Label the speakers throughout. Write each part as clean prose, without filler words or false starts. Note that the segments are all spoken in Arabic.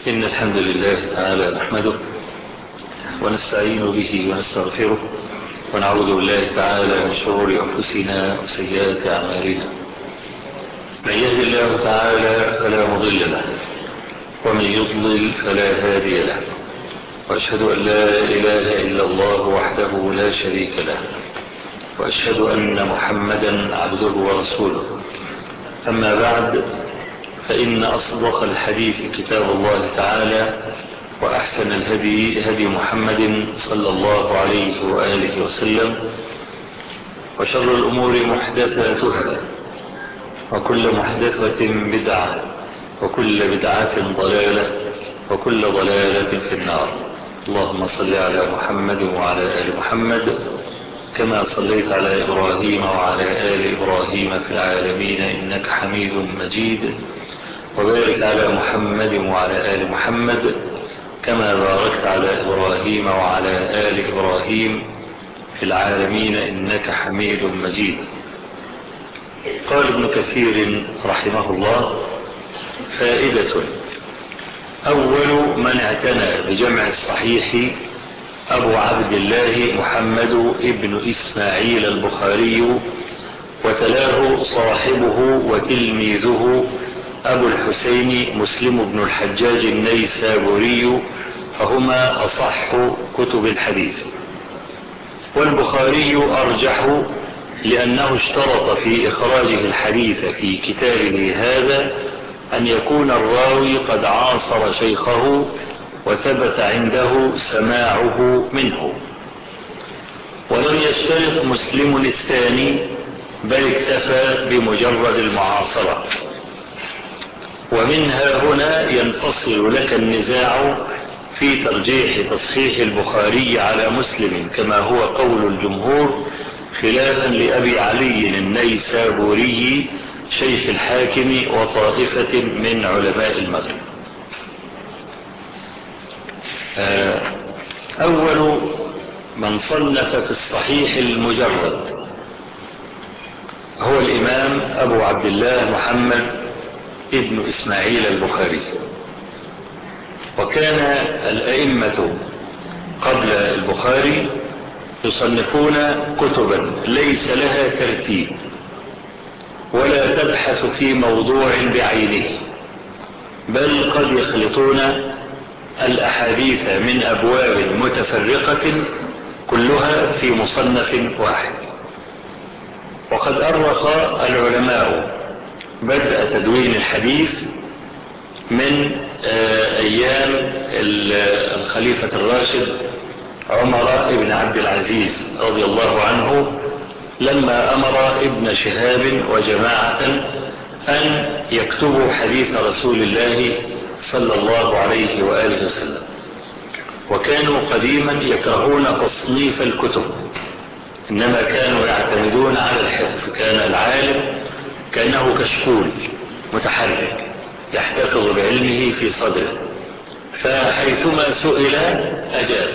Speaker 1: إن الحمد لله تعالى نحمده ونستعين به ونستغفره ونعوذ بالله تعالى من شرور أنفسنا وسيئات أعمالنا. من يهد الله تعالى فلا مضل له ومن يضلل فلا هادي له، وأشهد أن لا إله إلا الله وحده لا شريك له، وأشهد أن محمدا عبده ورسوله. أما بعد، فإن أصدق الحديث كتاب الله تعالى، وأحسن الهدي هدي محمد صلى الله عليه وآله وسلم، وشر الأمور محدثاتها، وكل محدثة بدعة، وكل بدعة ضلالة، وكل ضلالة في النار. اللهم صل على محمد وعلى آل محمد كما صليت على إبراهيم وعلى آل إبراهيم في العالمين إنك حميد مجيد، وبارك على محمد وعلى آل محمد كما باركت على إبراهيم وعلى آل إبراهيم في العالمين إنك حميد مجيد. قال ابن كثير رحمه الله: فائدة: أول من اعتنى بجمع الصحيح أبو عبد الله محمد ابن إسماعيل البخاري، وتلاه صاحبه وتلميذه أبو الحسين مسلم بن الحجاج النيسابوري، فهما أصح كتب الحديث. والبخاري أرجح، لأنه اشترط في إخراجه الحديث في كتابه هذا أن يكون الراوي قد عاصر شيخه وثبت عنده سماعه منه. ولم يشترط مسلم الثاني، بل اكتفى بمجرد المعاصرة. ومنها هنا ينفصل لك النزاع في ترجيح تصحيح البخاري على مسلم، كما هو قول الجمهور، خلافا لأبي علي النيسابوري شيخ الحاكم وطائفة من علماء المغرب. أول من صنف في الصحيح المجرد هو الإمام أبو عبد الله محمد ابن إسماعيل البخاري. وكان الأئمة قبل البخاري يصنفون كتبا ليس لها ترتيب ولا تبحث في موضوع بعينه، بل قد يخلطون الأحاديث من أبواب متفرقة كلها في مصنف واحد. وقد أرخ العلماء بدء تدوين الحديث من أيام الخليفة الراشد عمر بن عبد العزيز رضي الله عنه، لما أمر ابن شهاب وجماعة أن يكتبوا حديث رسول الله صلى الله عليه وآله وسلم. وكانوا قديما يكرهون تصنيف الكتب، إنما كانوا يعتمدون على الحفظ. كان العالم كأنه كشكول متحرك يحتفظ بعلمه في صدره، فحيثما سئل أجاب.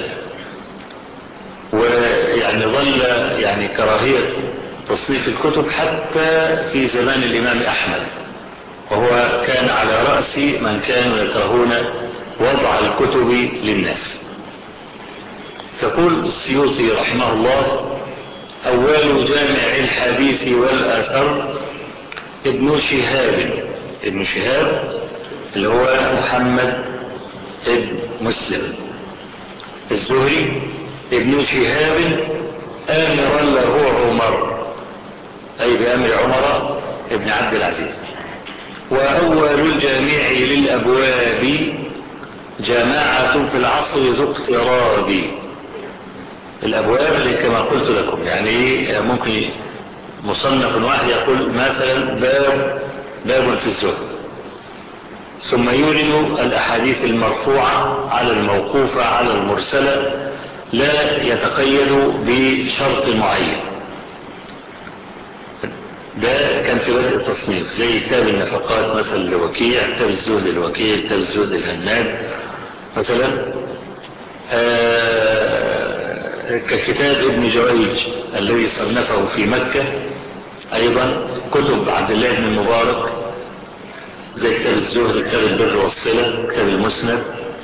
Speaker 1: ويعني ظل كراهية تصنيف الكتب حتى في زمان الإمام أحمد، وهو كان على رأس من كانوا يكرهون وضع الكتب للناس. يقول السيوطي رحمه الله: أول جامع الحديث والآثر ابن شهاب. ابن شهاب اللي هو محمد ابن مسلم الزهري، ابن شهاب آمرا له عمر، أي بأمر عمر ابن عبد العزيز. وأول الجامع للأبواب جماعة في العصر ذو اقتراب. الأبواب اللي كما قلت لكم، ممكن مصنف واحد يقول مثلا باب في الزهد، ثم يورد الأحاديث المرفوعة على الموقوفة على المرسلة، لا يتقيد بشرط معين. ده كان في بدء التصنيف، زي كتاب النفقات مثلا لوكيع، كتاب الزهد الوكيع، كتاب الزهد الهناد مثلا، ككتاب ابن جريج الذي صنفه في مكة. أيضا كتب عبد الله بن المبارك زي كتاب الزهد، كتاب البر والصلة، كتاب المسند.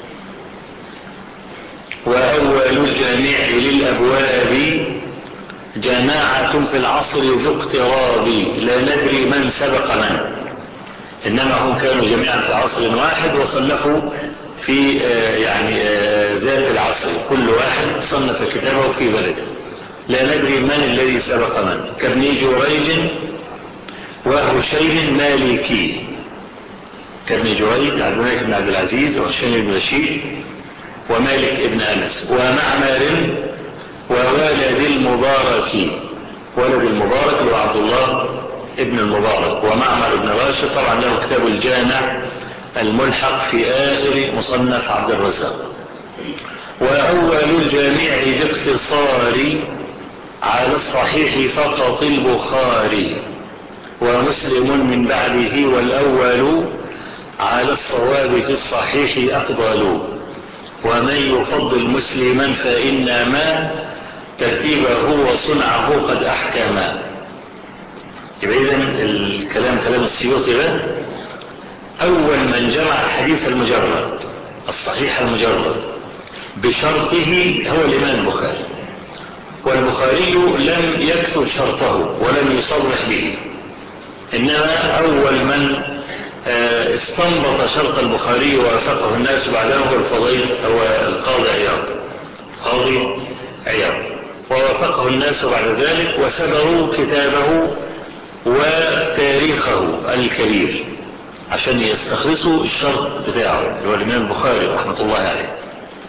Speaker 1: وأول الجامع للأبواب جماعة في العصر ذو اقتراب لا ندري من سبق من، إنما هم كانوا جميعا في عصر واحد وصنفوا في ذات العصر، كل واحد صنف كتابه في بلده، لا ندري من الذي سبق من، كابن جريج وهشيم مالكي، كابن جريج عبد الملك بن عبد العزيز وهشيم بن رشيد ومالك ابن أنس ومعمر وولد المبارك، ولد المبارك هو عبد الله ابن المبارك، ومعمر بن راشد طبعا له كتاب الجامع الملحق في آخر مصنف عبد الرزاق. وأول الجامع باختصار على الصحيح فقط البخاري، ومسلم من بعده، والأول على الصواب في الصحيح أفضل، ومن يفضل مسلما فإنما ترتيبه وصنعه قد أحكما. يبقى إذن الكلام كلام السيوطي ده أول من جمع الحديث المجرد الصحيح المجرد بشرطه هو الإمام البخاري، والبخاري لم يكتب شرطه ولم يصرح به، إنما أول من استنبط شرط البخاري ووافقه الناس بعده هو الفضيل، هو القاضي عياض، قاضي عياض، ووافقه الناس بعد ذلك وسبروا كتابه وتاريخه الكبير عشان يستخلصوا الشرط بتاعه اللي هو الإمام البخاري رحمة الله عليه.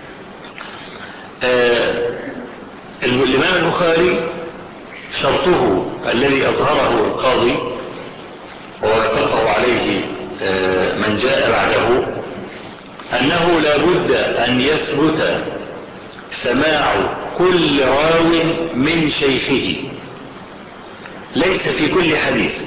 Speaker 1: الإمام البخاري شرطه الذي أظهره القاضي ووافقه عليه من جاء بعده أنه لا بد أن يثبت سماع كل راو من شيخه، ليس في كل حديث،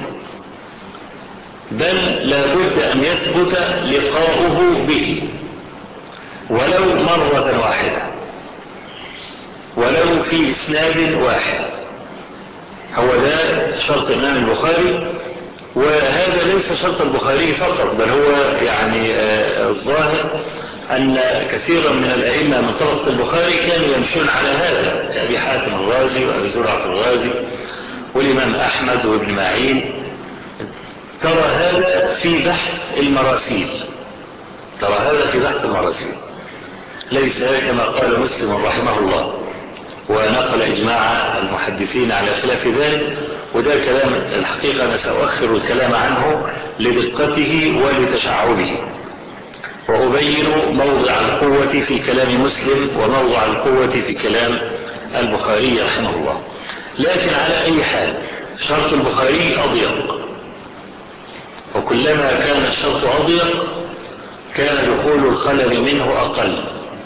Speaker 1: بل لا بد أن يثبت لقاؤه به ولو مرة واحدة، ولو في إسناد واحد. هو ده شرط الإمام البخاري، وهذا ليس شرط البخاري فقط، بل هو الظاهر أن كثيرا من الأئمة من طبقة البخاري كانوا يمشون على هذا، كأبي حاتم الرازي وأبي زرعة الرازي والإمام أحمد وابن معين. ترى هذا في بحث المراسيل، ترى هذا في بحث المراسيل، ليس كما قال مسلم رحمه الله ونقل إجماع المحدثين على خلاف ذلك. وده كلام الحقيقة أنا سأؤخر الكلام عنه لدقته ولتشعبه، وأبين موضع القوة في كلام مسلم وموضع القوة في كلام البخاري رحمه الله. لكن على أي حال شرط البخاري أضيق، وكلما كان الشرط أضيق كان دخول الخلل منه أقل.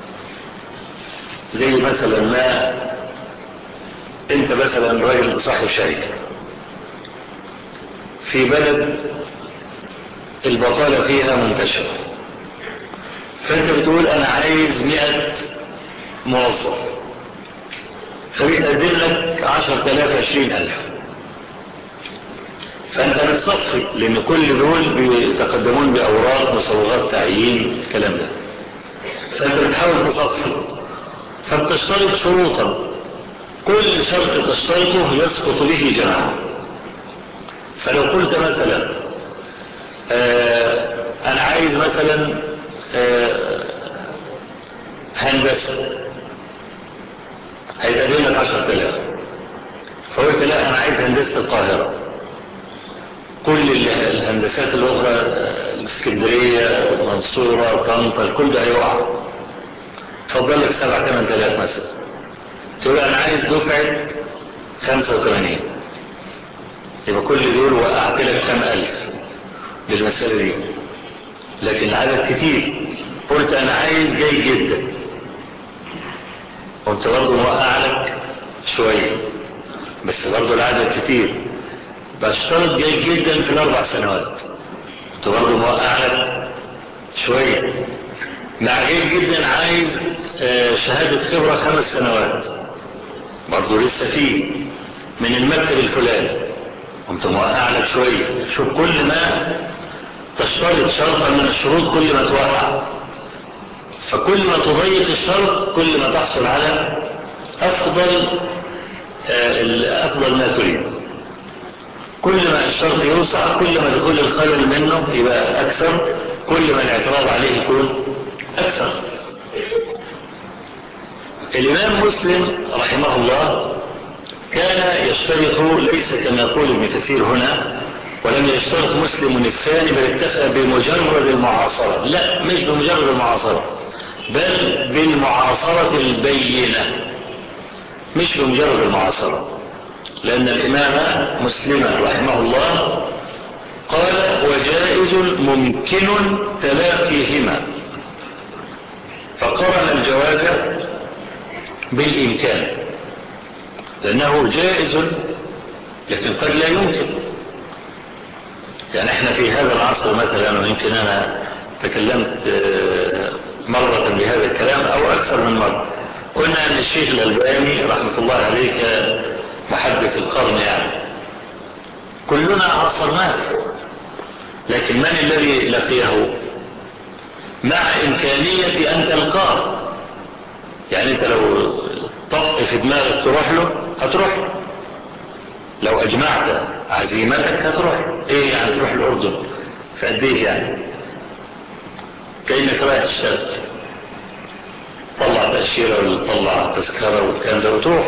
Speaker 1: زي مثلا ما انت مثلا راجل صاحب شركة في بلد البطالة فيها منتشرة، فانت بتقول انا عايز 100 موظف، فبيتقدم لك 10,000 20,000، فانت بتصفي لان كل دول بيتقدمون باوراق مصوغات تعيين الكلام ده، فانت بتحاول تصفي، فبتشترط شروطا، كل شرط تشترطه يسقط به جماعة. فلو قلت مثلا انا عايز مثلا هندسة، هيتقدم لك 10,000، فقلت لا انا عايز هندسة القاهرة، كل الهندسات الاخرى الاسكندرية المنصورة طنطا الكل ده هيقع، فضل لك 7-8,000 مثلا، تقول انا عايز دفعة 85، يبقى كل دول وقعت لك كم ألف بالمسألة دي، لكن العدد كتير، قلت انا عايز جيد جدا، وانت برضه موقع لك شوية بس برضه العدد كتير، بشترط جيد جدا في ال4 سنوات، انت برضه موقع لك شوية، مع جيد جدا عايز شهادة خبرة 5 سنوات، برضه لسه فيه من المكتب الفلاني، قمت موقع لك شوية. شوف كل ما تشترط شرطا من الشروط كل ما توقع، فكل ما تضيق الشرط كل ما تحصل على أفضل ما تريد. كل ما الشرط يوسع كل ما دخول الخلل منه يبقى أكثر، كل ما الاعتراض عليه يكون أكثر. الإمام مسلم رحمه الله كان يشترط، ليس كما يقول ابن كثير هنا، ولم يشترط مسلم الثاني بل اكتفى بمجرد المعاصرة. لا، مش بمجرد المعاصرة، بل بالمعاصرة البينة، مش بمجرد المعاصرة. لأن الإمام مسلم رحمه الله قال: وجائز ممكن تلاقيهما، فقرن الجواز بالإمكان، لأنه جائز لكن قد لا يمكن. يعني احنا في هذا العصر مثلا، ويمكن أنا تكلمت مرة بهذا الكلام أو أكثر من مرة، قلنا أن الشيخ الألباني رحمة الله عليه محدث القرن يعني كلنا عاصرناه، لكن من الذي لقيه؟ مع إمكانية أن تلقاه. يعني أنت لو طق في دماغك تروح له هتروح له، لو أجمعت عزيمتك هتروح. إيه يعني تروح الأردن في قد إيه يعني؟ كأنك رايح تشتغل، طلع تأشيرة ولا تطلع تذكرة والكلام ده وتروح.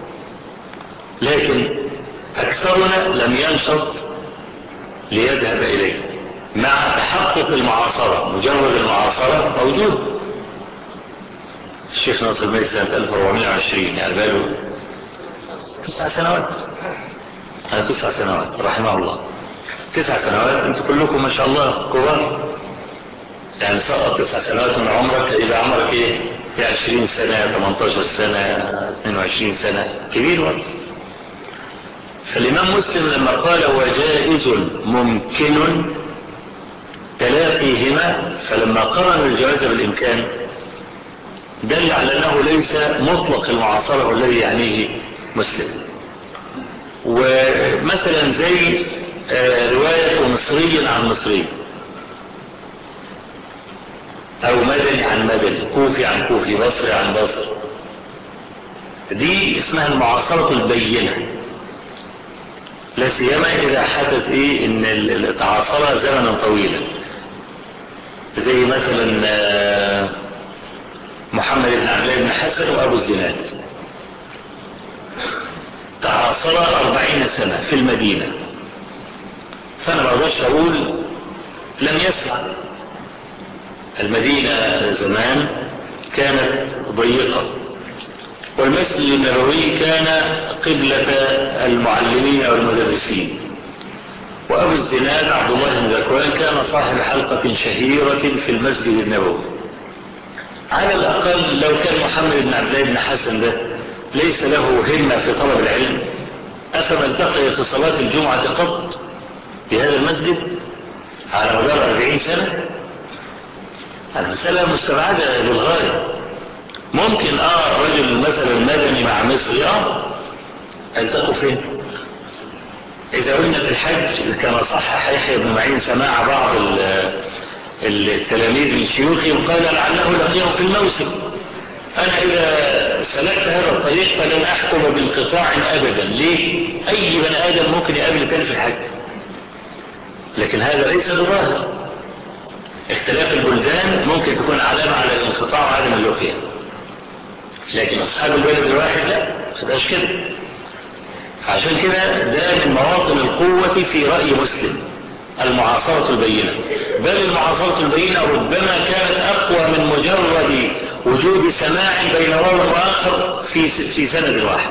Speaker 1: لكن أكثرنا لم ينشط ليذهب إليه مع تحقق المعاصرة. مجرد المعاصرة موجود. الشيخ ناصر ميت سنة 1420، يعني بقاله 9 سنوات. 9 سنوات رحمه الله. 9 سنوات. انتوا كلكم ما شاء الله كبار، يعني سقط 9 سنوات من عمرك يبقى عمرك ايه؟ 20 سنة، 18 سنة، 22 سنة، كبير وقت. فالإمام مسلم لما قال وجائز ممكن تلاقيهما، فلما قرن الجواز بالإمكان دل على أنه ليس مطلق المعاصرة الذي يعنيه مسلم. ومثلا زي رواية مصري عن مصري، أو مدني عن مدني، كوفي عن كوفي، بصري عن بصري، دي اسمها المعاصرة البينة، لا سيما إذا حدث إن تعاصر زمنا طويلا، زي مثلا محمد بن عبد الله بن حسن وأبو الزناد تعاصر 40 سنة في المدينة. فأنا ما أقدرش أقول لم يسمع. المدينة زمان كانت ضيقة، والمسجد النبوي كان قبلة المعلمين والمدرسين، وأبو الزناد عبد الله بن ذكوان كان صاحب حلقة شهيرة في المسجد النبوي. على الأقل لو كان محمد بن عبد الله بن حسن ده ليس له همة في طلب العلم، أفما التقي في صلاة الجمعة قط في هذا المسجد على مدار 40 سنة؟ المسألة مستبعدة للغاية. ممكن رجل مثلا مدني مع مصري التقوا فين؟ إذا قلنا بالحج كما صحح يحيى بن معين سماع بعض التلاميذ من شيوخهم قال لعله لقيهم في الموسم. أنا إذا سلكت هذا الطريق فلن أحكم بانقطاع أبدا. ليه؟ أي بني آدم ممكن يقابل تاني في الحج، لكن هذا ليس بظاهر. اختلاف البلدان ممكن تكون علامة على الانقطاع وعدم اللقية، لكن أصحاب البلد الواحد لا، ما يبقاش كده. عشان كده ده من مواطن القوة في رأي مسلم، المعاصرة البينة. بل المعاصرة البينة ربما كانت أقوى من مجرد وجود سماع بين راو وآخر في سند واحد.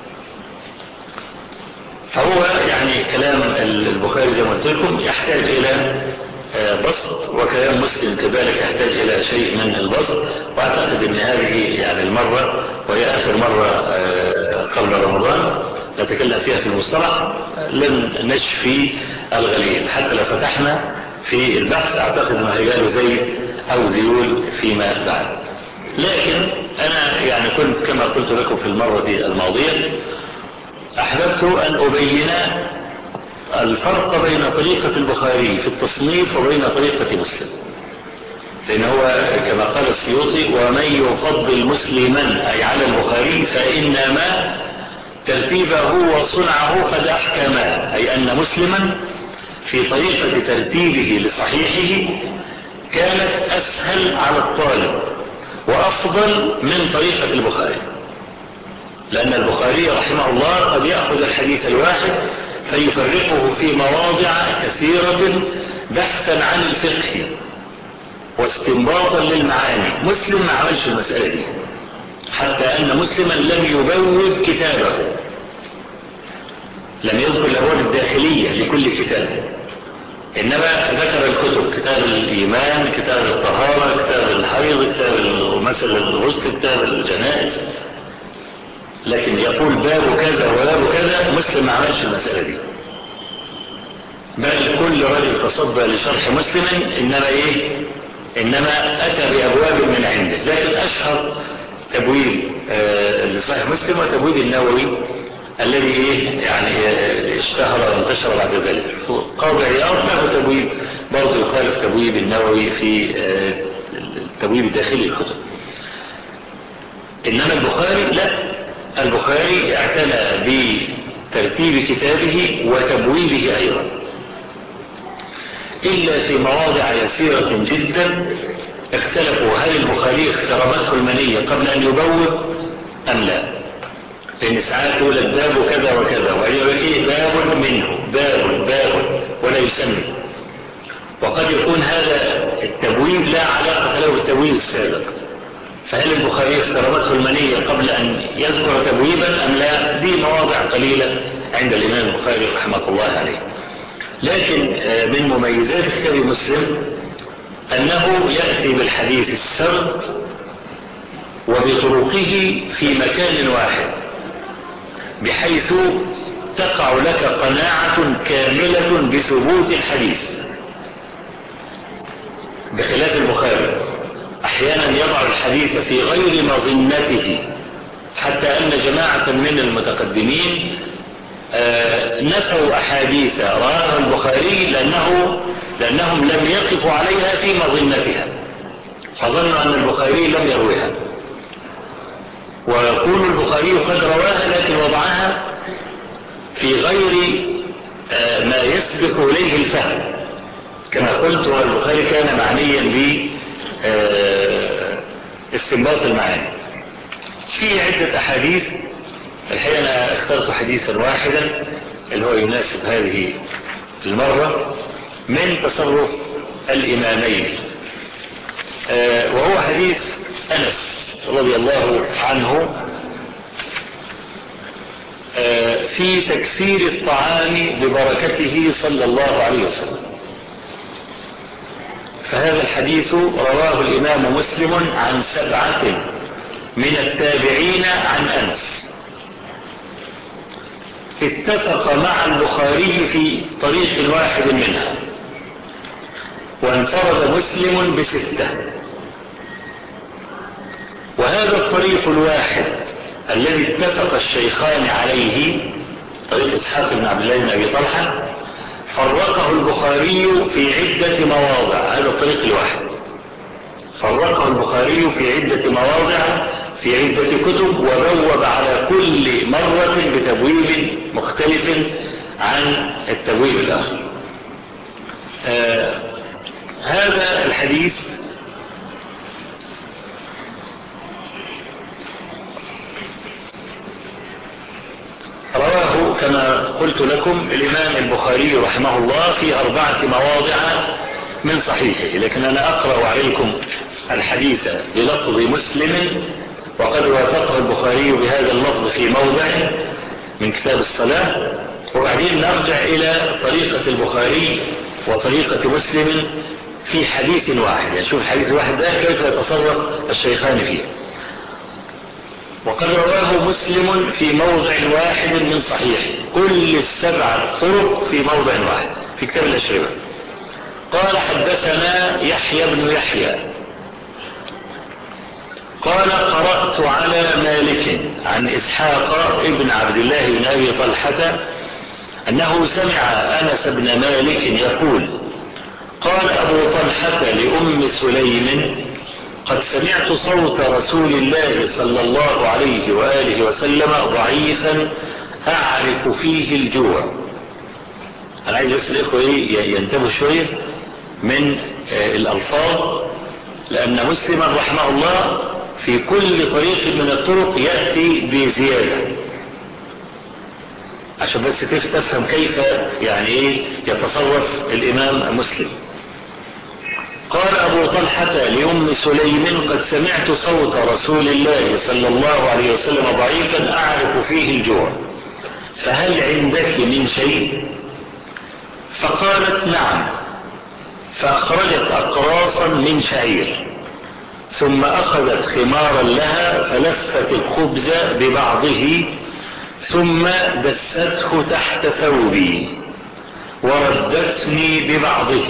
Speaker 1: فهو يعني كلام البخاري زي ما قلت لكم يحتاج إلى بسط، وكلام مسلم كذلك يحتاج إلى شيء من البسط. وأعتقد أن هذه يعني المرة، وهي آخر مرة قبل رمضان نتكلم فيها في المصطلح، لن نشفي الغليل. حتى لو فتحنا في البحث أعتقد أنه هيجاله زي أو زيول فيما بعد. لكن أنا يعني كنت كما قلت لكم في المرة الماضية أحببت أن أبين الفرق بين طريقة البخاري في التصنيف وبين طريقة مسلم، لأن هو كما قال السيوطي: ومن يفضل مسلما أي على البخاري فإنما ترتيبه وصنعه قد أحكما، أي أن مسلما في طريقة ترتيبه لصحيحه كانت أسهل على الطالب وأفضل من طريقة البخاري، لأن البخاري رحمه الله قد يأخذ الحديث الواحد فيفرقه في مواضع كثيرة بحثا عن الفقه واستنباطا للمعاني. مسلم ما عملش المسألة دي، حتى أن مسلما لم يبوب كتابه، لم يذكر الأبواب الداخلية لكل كتاب، إنما ذكر الكتب: كتاب الإيمان، كتاب الطهارة، كتاب الحيض، كتاب مثل الغسل، كتاب الجنائز، لكن يقول باب كذا وباب كذا. مسلم ما عملش المسألة دي، بل كل رجل تصدى لشرح مسلم إنما أتى بأبواب من عنده. لكن أشهر تبويب لصحيح مسلم وتبويب النووي الذي يعني اشتهر وانتشر بعد ذلك. قاضي عياض له تبويب برضه يخالف تبويب النووي في التبويب الداخلي الكتب. إنما البخاري لا، البخاري اعتنى بترتيب كتابه وتبويبه أيضا، إلا في مواضع يسيرة جدا اختلفوا هل البخاري اخترمته المنية قبل أن يبوب أم لا، لأن ساعات يقول الباب كذا وكذا ويقول باب منه، باب ولا يسمي، وقد يكون هذا التبويب لا علاقة له بالتبويب السابق. فهل البخاري اخترمته المنية قبل أن يذكر تبويبا أم لا؟ دي مواضع قليلة عند الإمام البخاري رحمه الله عليه. لكن من مميزات كتاب مسلم أنه يأتي بالحديث السرد وبطرقه في مكان واحد، بحيث تقع لك قناعة كاملة بثبوت الحديث، بخلاف البخاري أحيانا يضع الحديث في غير مظنته، حتى أن جماعة من المتقدمين نفوا أحاديث رواها البخاري لأنهم لم يقفوا عليها في مظنتها، فظنوا أن البخاري لم يرويها، ويكون البخاري قد رواها لكن وضعها في غير ما يسبق إليه الفهم. كما قلت البخاري كان معنيا باستنباط المعاني. في عدة أحاديث، الحقيقة أنا اخترت حديثا واحدا اللي هو يناسب هذه المرة من تصرف الإمامين، وهو حديث أنس رضي الله عنه في تكثير الطعام ببركته صلى الله عليه وسلم. فهذا الحديث رواه الإمام مسلم عن 7 من التابعين عن أنس، اتفق مع البخاري في طريق واحد منها، وانفرد مسلم ب6. وهذا الطريق الواحد الذي اتفق الشيخان عليه، طريق إسحاق بن عبد الله بن أبي طلحة، فرقه البخاري في عدة مواضع. هذا الطريق الواحد فرقه البخاري في عدة مواضع في عدة كتب، وبوب على كل مرة بتبويب مختلف عن التبويب الآخر. هذا الحديث رواه كما قلت لكم الإمام البخاري رحمه الله في 4 مواضع من صحيحه، لكن أنا أقرأ عليكم الحديث بلفظ مسلم، وقد وافقه البخاري بهذا اللفظ في موضع من كتاب الصلاة، وبعدين نرجع إلى طريقة البخاري وطريقة مسلم في حديث واحد، يعني شوف الحديث الواحد ده كيف يتصرف الشيخان فيه. وقد رواه مسلم في موضع واحد من صحيحه، كل ال7 طرق في موضع واحد في كتاب الأشربة. قال حدثنا يحيى بن يحيى قال قرأت على مالك عن إسحاق ابن عبد الله بن أبي طلحة أنه سمع أنس بن مالك يقول: قال أبو طلحة لأم سليم: قد سمعت صوت رسول الله صلى الله عليه وآله وسلم ضعيفا أعرف فيه الجوع. أنا عايز بس الإخوة ينتبهوا شوية من الألفاظ، لأن مسلما رحمه الله في كل طريق من الطرق يأتي بزيادة، عشان بس تفهم كيف يعني يتصرف الإمام مسلم. قال أبو طلحة لأم سليم: قد سمعت صوت رسول الله صلى الله عليه وسلم ضعيفا أعرف فيه الجوع، فهل عندك من شيء؟ فقالت: نعم. فأخرجت أقراصا من شعير، ثم أخذت خمارا لها فلفت الخبز ببعضه، ثم دسته تحت ثوبي وردتني ببعضه،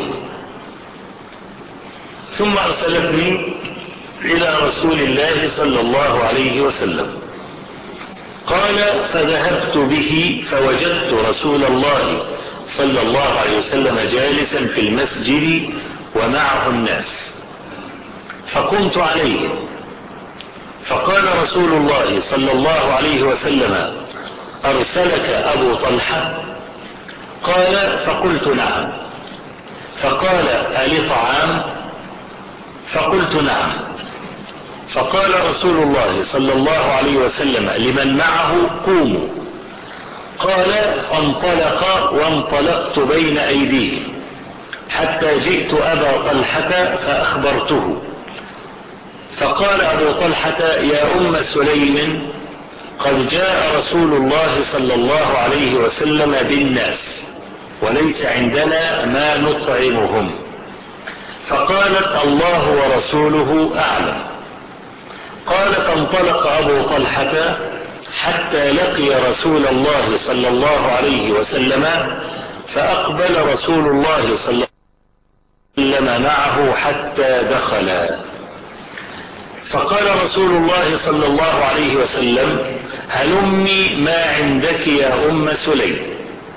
Speaker 1: ثم أرسلتني إلى رسول الله صلى الله عليه وسلم. قال: فذهبت به فوجدت رسول الله صلى الله عليه وسلم جالسا في المسجد ومعه الناس، فقمت عليه، فقال رسول الله صلى الله عليه وسلم: أرسلك أبو طلحة؟ قال: فقلت: نعم. فقال: ألي طعام؟ فقلت: نعم. فقال رسول الله صلى الله عليه وسلم لمن معه: قوموا. قال: فانطلق وانطلقت بين أيديهم حتى جئت أبا طلحة فأخبرته، فقال أبو طلحة: يا أم سليم، قد جاء رسول الله صلى الله عليه وسلم بالناس وليس عندنا ما نطعمهم. فقالت: الله ورسوله أعلم. قال: فانطلق أبو طلحة حتى لقي رسول الله صلى الله عليه وسلم، فأقبل رسول الله صلى الله عليه وسلم معه حتى دخلا، فقال رسول الله صلى الله عليه وسلم: هلمي ما عندك يا أم سليم.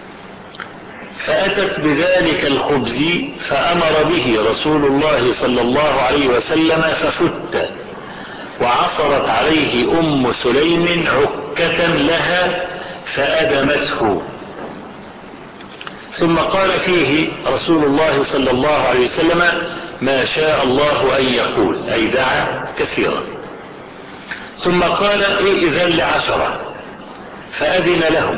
Speaker 1: فأتت بذلك الخبز فأمر به رسول الله صلى الله عليه وسلم ففت، وعصرت عليه أم سليم عكة لها فأدمته، ثم قال فيه رسول الله صلى الله عليه وسلم: ما شاء الله أن يقول، أي دعا كثيرا. ثم قال: إذن ل10، فأذن لهم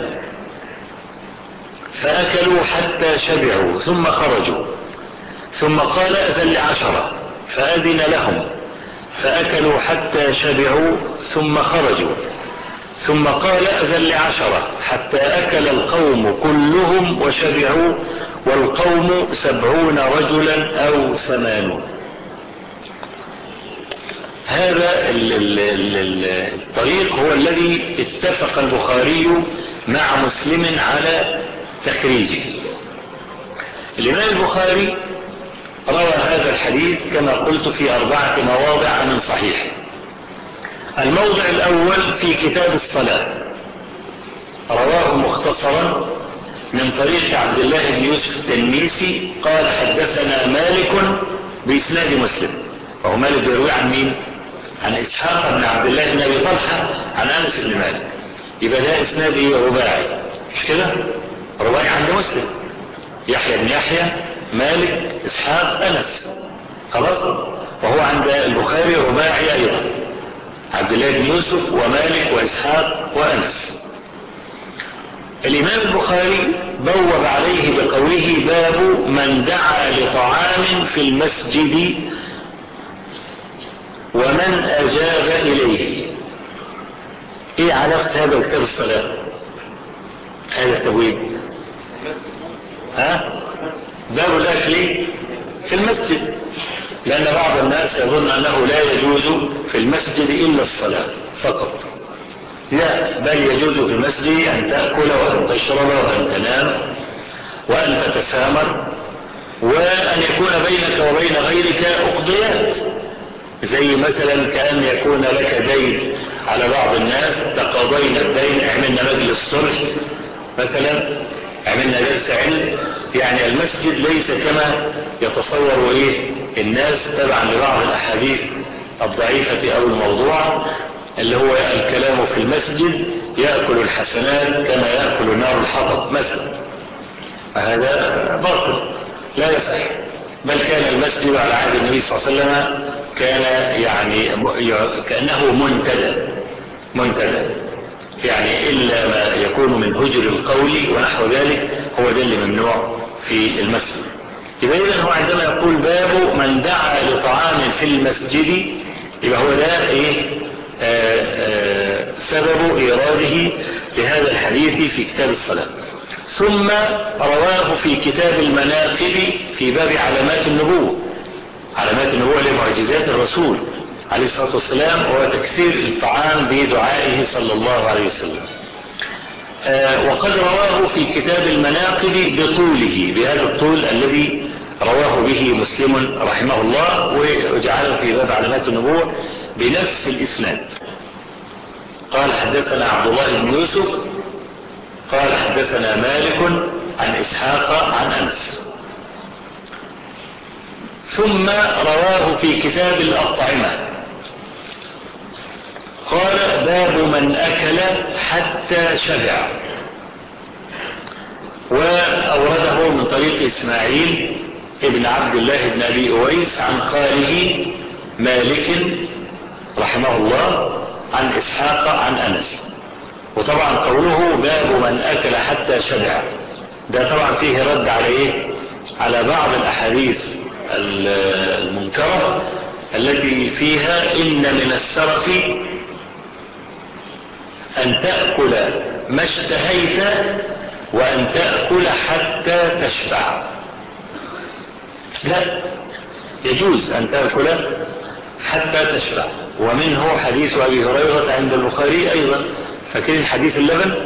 Speaker 1: فأكلوا حتى شبعوا ثم خرجوا، ثم قال: أذن ل10، فأذن لهم فأكلوا حتى شبعوا ثم خرجوا، ثم قال: أذن ل10، حتى أكل القوم كلهم وشبعوا، والقوم 70 رجلا أو 80. هذا الطريق هو الذي اتفق البخاري مع مسلم على تخريجه. الإمام البخاري روى هذا الحديث كما قلت في 4 مواضع من صحيحه. الموضع الأول في كتاب الصلاة، رواه مختصرا من طريق عبد الله بن يوسف التنيسي قال: حدثنا مالك بإسناد مسلم. وهو مالك بيروي عن مين؟ عن إسحاق بن عبد الله بن أبي طلحة عن أنس بن مالك. يبقى ده إسناد رباعي، مش كده؟ رباعي عند مسلم، يحيى بن يحيى، مالك، إسحاق، أنس، خلاص. وهو عند البخاري رباعي أيضا، عبد الله بن يوسف ومالك وإسحاق وأنس. الإمام البخاري بوب عليه بقوله: باب من دعا لطعام في المسجد ومن أجاب إليه. إيه علاقة هذا بكتاب الصلاة؟ هذا التبويب باب الأكل في المسجد، لأن بعض الناس يظن أنه لا يجوز في المسجد إلا الصلاة فقط. لا، بل يجوز في المسجد أن تأكل وأن تشرب وأن تنام وأن تتسامر، وأن يكون بينك وبين غيرك أقضيات، زي مثلا كأن يكون لك دين على بعض الناس، تقاضينا الدين، عملنا مجلس صلح مثلا، عملنا درس علم. يعني المسجد ليس كما يتصور الناس تبعا لبعض الأحاديث الضعيفة أو الموضوعة، اللي هو الكلام في المسجد يأكل الحسنات كما يأكل النار الحطب مثلا. هذا باطل لا يصح. بل كان المسجد على عهد النبي صلى الله عليه وسلم كان كأنه منتدى، يعني إلا ما يكون من هجر القول ونحو ذلك، هو ده اللي ممنوع في المسجد. يبقى إذن هو عندما يقول باب من دعا لطعام في المسجد، يبقى هو ده سبب إيراده لهذا الحديث في كتاب الصلاة. ثم رواه في كتاب المناقب في باب علامات النبوة. علامات النبوة لمعجزات الرسول عليه الصلاة والسلام، وهو تكثير الطعام بدعائه صلى الله عليه وسلم. وقد رواه في كتاب المناقب بطوله، بهذا الطول الذي رواه به مسلم رحمه الله، وجعله في باب علامات النبوة بنفس الإسناد. قال حدثنا عبد الله بن يوسف قال حدثنا مالك عن إسحاق عن أنس. ثم رواه في كتاب الأطعمة قال باب من أكل حتى شبع، وأورده من طريق إسماعيل ابن عبد الله بن أبي أويس عن خاله مالك رحمه الله عن إسحاق عن أنس. وطبعا قوله باب من أكل حتى شبع ده طبعا فيه رد على على بعض الأحاديث المنكرة التي فيها إن من السرف أن تأكل ما اشتهيت وأن تأكل حتى تشبع. لا، يجوز أن تأكل حتى تشبع. ومنه حديث أبي هريرة عند البخاري أيضا، فاكرين حديث اللبن؟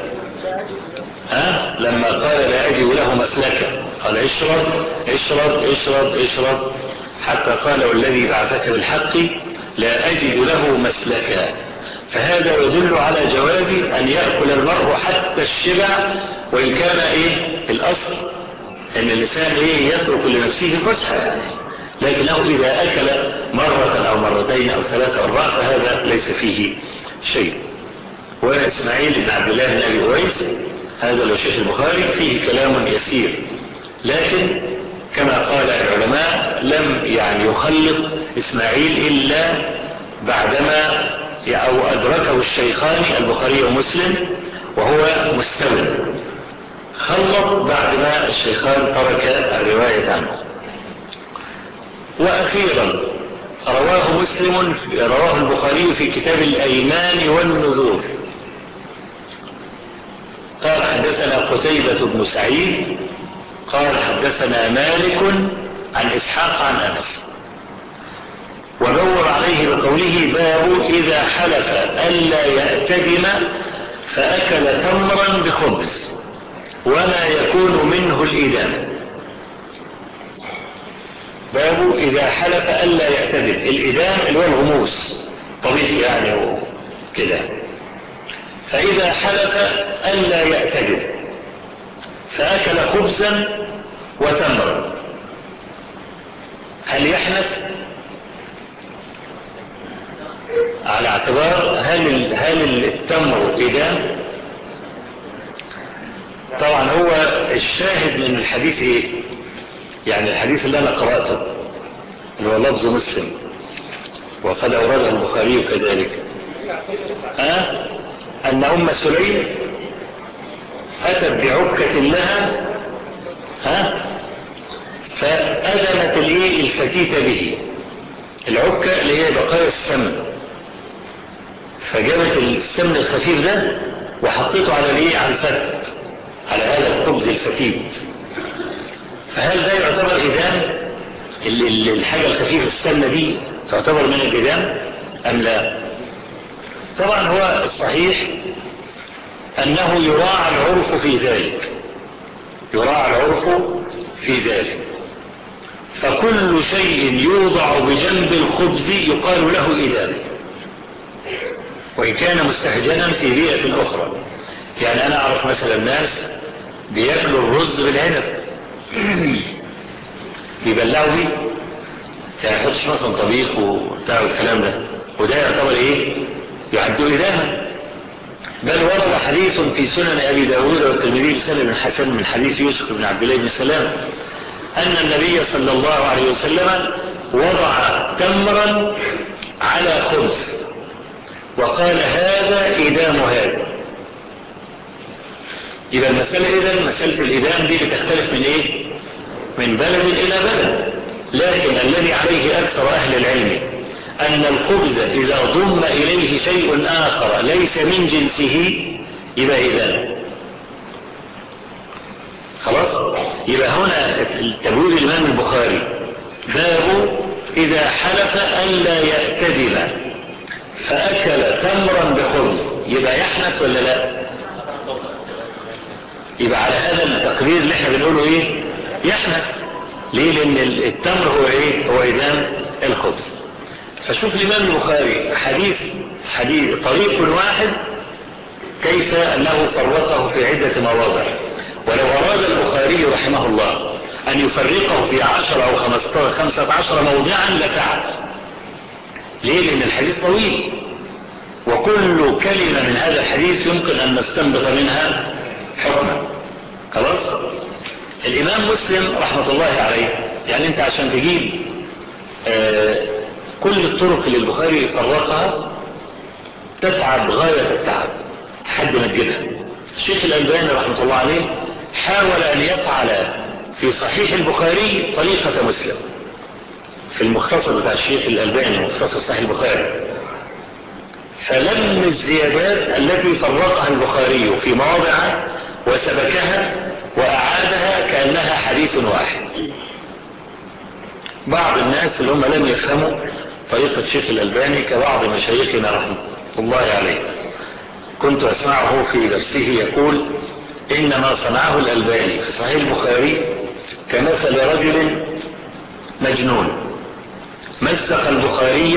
Speaker 1: لما قال لا أجد له مسلكا، قال اشرب اشرب اشرب اشرب حتى قال والذي بعثك بالحق لا أجد له مسلكا. فهذا يدل على جواز أن يأكل المرء حتى الشبع، وإن كان الأصل أن الإنسان يترك لنفسه فسحة، لكنه إذا أكل مرة أو مرتين أو 3 مرات فهذا ليس فيه شيء. وإسماعيل بن عبد الله بن أبي أويس هذا لو شيخ البخاري فيه كلام يسير، لكن كما قال العلماء لم يخلط إسماعيل إلا بعدما أو أدركه الشيخان البخاري ومسلم وهو مستوى، خلط بعد ما الشيخان ترك الرواية عنه. وأخيرا رواه البخاري في كتاب الأيمان والنذور قال حدثنا قتيبة بن سعيد قال حدثنا مالك عن إسحاق عن أنس، ودور عليه بقوله باب إذا حلف ألا يأتدم فأكل تمرا بخبز وما يكون منه الإدام. باب إذا حلف ألا يأتدم، الإدام اللي هو الغموس طبيخ وكده. فإذا حلف ألا يأتدم فأكل خبزا وتمرا، هل يحنث؟ على اعتبار هل التمر إدام؟ طبعا هو الشاهد من الحديث الحديث اللي أنا قرأته اللي هو لفظ مسلم وقد أورده البخاري كذلك، أن أم سليم أتت بعكة لها فأدمت الفتيت به، العكة اللي هي بقايا السمن، فجابت السمن الخفيف ده وحطيته على على الفت، على هذا الخبز الفتيت. فهل ده يعتبر إدام؟ الحاجة الخفيفة السمنة دي تعتبر من الإدام أم لا؟ طبعا هو الصحيح أنه يراعى العرف في ذلك، يراعى العرف في ذلك. فكل شيء يوضع بجنب الخبز يقال له إدام وإن كان مستهجنا في بيئة أخرى. يعني أنا أعرف مثلا ناس بياكلوا الرز بالعنب بيبلعوا بيه، يعني ما يحطش مثلا طبيخ وبتاع الكلام ده، وده يعتبر ايه؟ يعد إداما. بل ورد حديث في سنن أبي داود والترمذي بسند حسن من حديث يوسف بن عبد الله بن سلام أن النبي صلى الله عليه وسلم وضع تمرا على خبز وقال هذا إدام هذا. يبقى المسألة إذن مسألة الإدام دي بتختلف من إيه؟ من بلد إلى بلد، لكن الذي عليه أكثر أهل العلم أن الخبز إذا ضم إليه شيء آخر ليس من جنسه يبقى إدام. خلاص؟ يبقى هنا تبويب الإمام البخاري باب إذا حلف ألا يأتدم فأكل تمرا بخبز يبقى يحنث ولا لا؟ يبقى على هذا التقرير اللي احنا بنقوله ايه؟ يحنث. ليه؟ لأن التمر هو ايه؟ هو إدام الخبز. فشوف الإمام البخاري حديث طريق واحد كيف أنه فرقه في عدة مواضع. ولو أراد البخاري رحمه الله أن يفرقه في 10 أو 15 موضعا لفعل. ليه؟ لأن الحديث طويل، وكل كلمة من هذا الحديث يمكن أن نستنبط منها حكما. خلاص؟ الإمام مسلم رحمة الله عليه، يعني أنت عشان تجيب كل الطرق اللي البخاري فرقها تتعب غاية التعب حد ما تجيبها. الشيخ الألباني رحمة الله عليه حاول أن يفعل في صحيح البخاري طريقة مسلم في المختصر بتاع الشيخ الألباني، مختصر صحيح البخاري، فلم الزيادات التي فرقها البخاري في مواضع وسبكها وأعادها كأنها حديث واحد. بعض الناس اللي هم لم يفهموا طريقة الشيخ الألباني كبعض مشايخنا رحمه الله عليه كنت أسمعه في درسه يقول إن ما صنعه الألباني في صحيح البخاري كمثل رجل مجنون مزق البخاري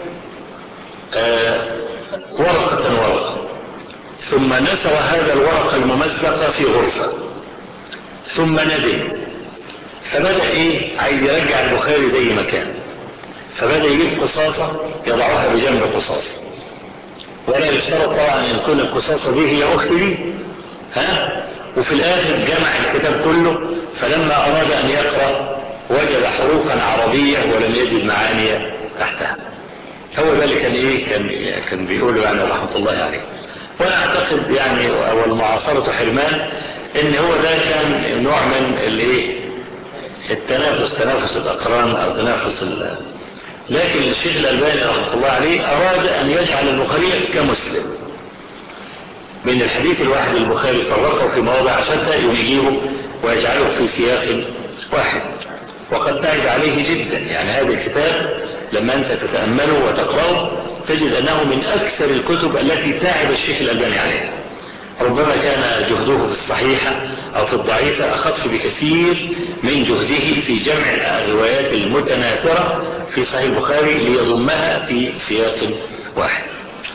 Speaker 1: ورقة ورقة ثم نثر هذا الورق الممزق في غرفة ثم ندم، فبدأ ايه؟ عايز يرجع البخاري زي ما كان، فبدأ يجيب قصاصة يضعها بجنب قصاصة، ولا يشترط طبعا ان تكون القصاصة دي هي اخت دي، وفي الاخر جمع الكتاب كله، فلما اراد ان يقرأ وجد حروفا عربية ولم يجد معاني تحتها. هو ده اللي كان ايه؟ كان بيقوله يعني رحمة الله عليه. وانا اعتقد يعني والمعاصرة حرمان ان هو ده كان نوع من الايه؟ التنافس، تنافس الاقران او تنافس لكن الشيخ الألباني رحمه الله عليه اراد ان يجعل البخاري كمسلم، من الحديث الواحد البخاري فرقه في مواضع شتى يجيبه ويجعله في سياق واحد، وقد تعب عليه جدا. يعني هذا الكتاب لما انت تتأمله وتقرأه تجد انه من اكثر الكتب التي تعب الشيخ الألباني عليها. ربما كان جهده في الصحيحة او في الضعيفة اخف بكثير من جهده في جمع الروايات المتناثرة في صحيح البخاري ليضمها في سياق واحد.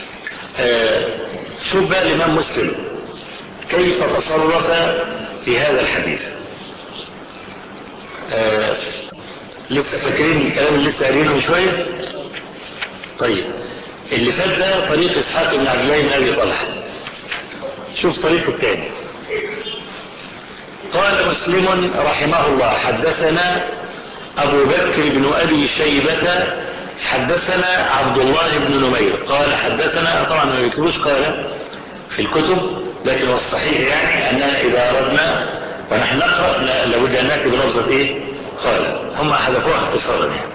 Speaker 1: شوف بقى الامام مسلم كيف تصرف في هذا الحديث. لسه فاكرين الكلام اللي لسه قارينه من شويه؟ طيب اللي فات ده طريق اسحاق بن عبد الله بن ابي طلحه. شوف طريقه الثاني. قال مسلم رحمه الله حدثنا ابو بكر بن ابي شيبه حدثنا عبد الله بن نمير قال حدثنا، طبعا ما بيكتبوش قال في الكتب، لكن الصحيح يعني اننا اذا اردنا ونحن نقرا لابد ان ناتي بلفظه ايه؟ قال. هم حذفوها اختصارا يعني.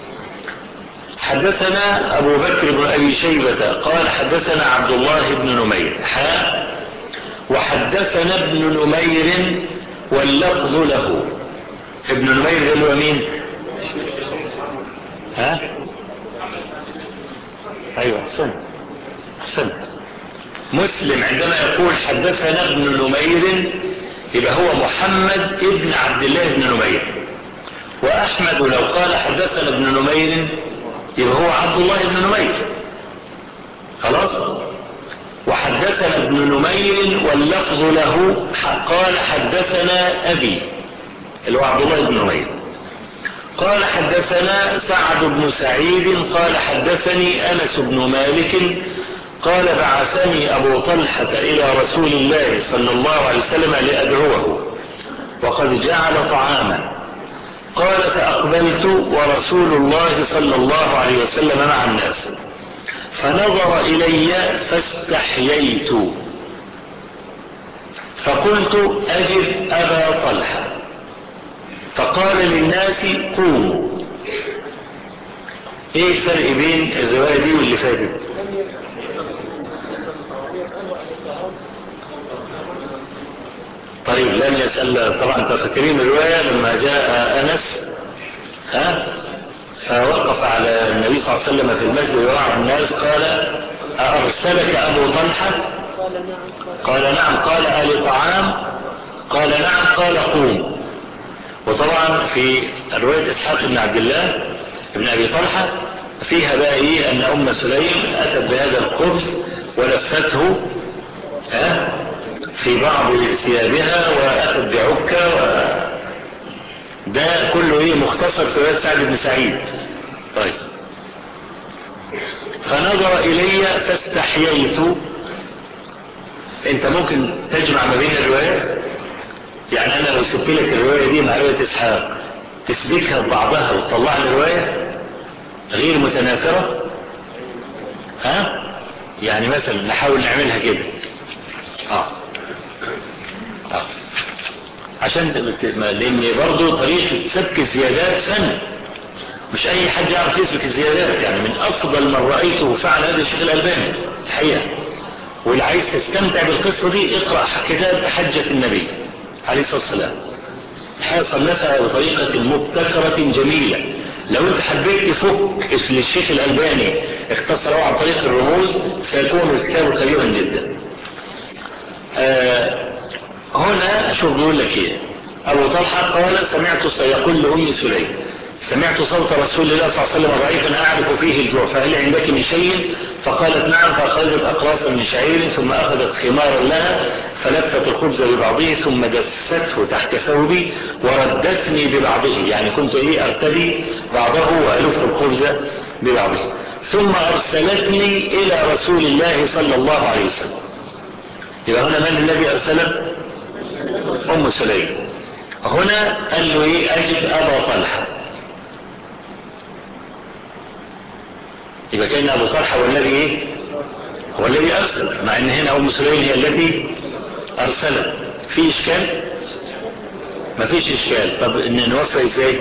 Speaker 1: حدثنا ابو بكر بن ابي شيبه قال حدثنا عبد الله بن نمير وحدثنا ابن نمير واللفظ له. ابن نمير ده اللي هو مين؟ ايوه احسنت. مسلم عندما يقول حدثنا ابن نمير يبقى هو محمد ابن عبد الله بن نمير، واحمد لو قال حدثنا ابن نمير يبقى هو عبد الله بن نمير. خلاص؟ وحدثنا ابن نمير واللفظ له قال حدثنا أبي اللي هو عبد الله بن نمير قال حدثنا سعد بن سعيد قال حدثني أنس بن مالك قال بعثني أبو طلحة إلى رسول الله صلى الله عليه وسلم لأدعوه وقد جعل طعاما قال فأقبلت ورسول الله صلى الله عليه وسلم مع الناس فنظر إلي فاستحييت فقلت أجب أبا طلحة فقال للناس قوموا. ايه الفرق بين الرواية دي واللي فاتت؟ طيب لم يسأل. طبعا انت فاكرين الرواية لما جاء أنس فوقف على النبي صلى الله عليه وسلم في المسجد ووعى الناس قال أرسلك أبو طلحة؟ قال نعم. قال أهل طعام؟ قال نعم. قال قوم. وطبعا في رواية إسحاق بن عبد الله بن أبي طلحة فيها بقى إيه أن أم سليم أتت بهذا الخبز ولفته في بعض ثيابها وأتت بعكة ده كله إيه مختصر في رواية سعد بن سعيد. طيب فنظر إلي فاستحييت. أنت ممكن تجمع ما بين الروايات، يعني أنا لو سبت لك الرواية دي مع رواية إسحاق تسبكها ببعضها وتطلع لي رواية غير متناثرة. يعني مثلا نحاول نعملها كده عشان لأن برضو طريقة سبك الزيادات فن، مش أي حد يعرف يسبك الزيادات. يعني من أفضل من رأيته فعل هذا الشيخ الألباني الحقيقة. واللي عايز تستمتع بالقصة دي اقرأ كتاب حجة النبي عليه الصلاة والسلام. الحقيقة صنفها بطريقة مبتكرة جميلة. لو انت حبيت تفك للشيخ الألباني اختصره عن طريق الرموز سيكون الكتاب كبيرا جدا. هنا شوف بيقول لك ايه. أبو طلحة قال سمعت سيقول لأم سليم سمعت صوت رسول الله صلى الله عليه وسلم ضعيفا أعرف فيه الجوع فهل عندك من شيء؟ فقالت نعم. فأخرجت أقراصا من شعير ثم أخذت خمارا لها فلفت الخبز ببعضه ثم دسته تحت ثوبي وردتني ببعضه، يعني كنت أرتدي بعضه وألف الخبز ببعضه ثم أرسلتني إلى رسول الله صلى الله عليه وسلم. يبقى هنا من الذي أرسلت؟ أم سليم. هنا قال له أجب أبا طلحة. يبقى كأن أبو طلحة هو الذي أرسل، مع أن هنا أم سليم هي التي أرسلت. في إشكال؟ ما فيش إشكال. طب نوفى إزاي؟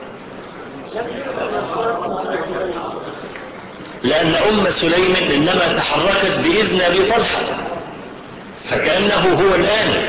Speaker 1: لأن أم سليم إنما تحركت بإذن أبي طلحة فكأنه هو الآمر.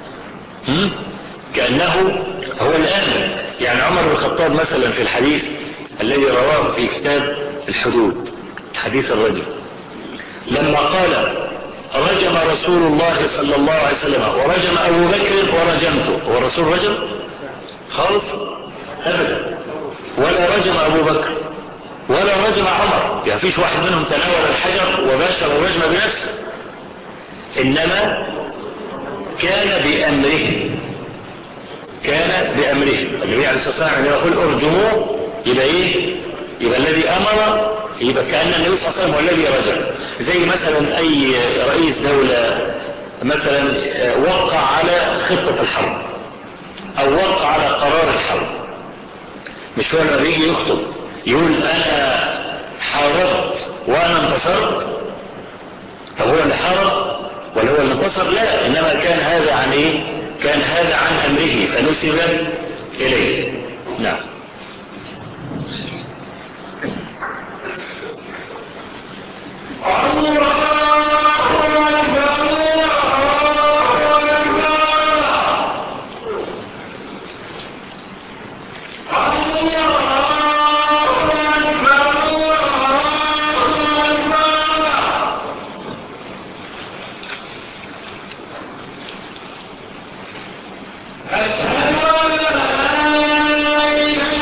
Speaker 1: كأنه هو الآمر. يعني عمر بن الخطاب مثلا في الحديث الذي رواه في كتاب الحدود حديث الرجل لما قال رجم رسول الله صلى الله عليه وسلم ورجم أبو بكر ورجمته، هو الرسول رجم خالص أبدا، ولا رجم أبو بكر ولا رجم عمر، يعني فيش واحد منهم تناول الحجر وباشر الرجم بنفسه، إنما كان بأمره. النبي عليه الصلاة والسلام يقول ارجموه يبقى الذي أمر، يبقى كأن النبي صلى الله عليه وسلم هو الذي رجم. زي مثلا أي رئيس دولة مثلا وقع على خطة الحرب أو وقع على قرار الحرب، مش هو لما بيجي يخطب يقول أنا حاربت وأنا انتصرت؟ طب هو اللي حارب ولا هو اللي انتصر؟ لا، إنما كان هذا عن كان هذا عن أمره فنسب إليه. نعم.
Speaker 2: أشهد أن لا إله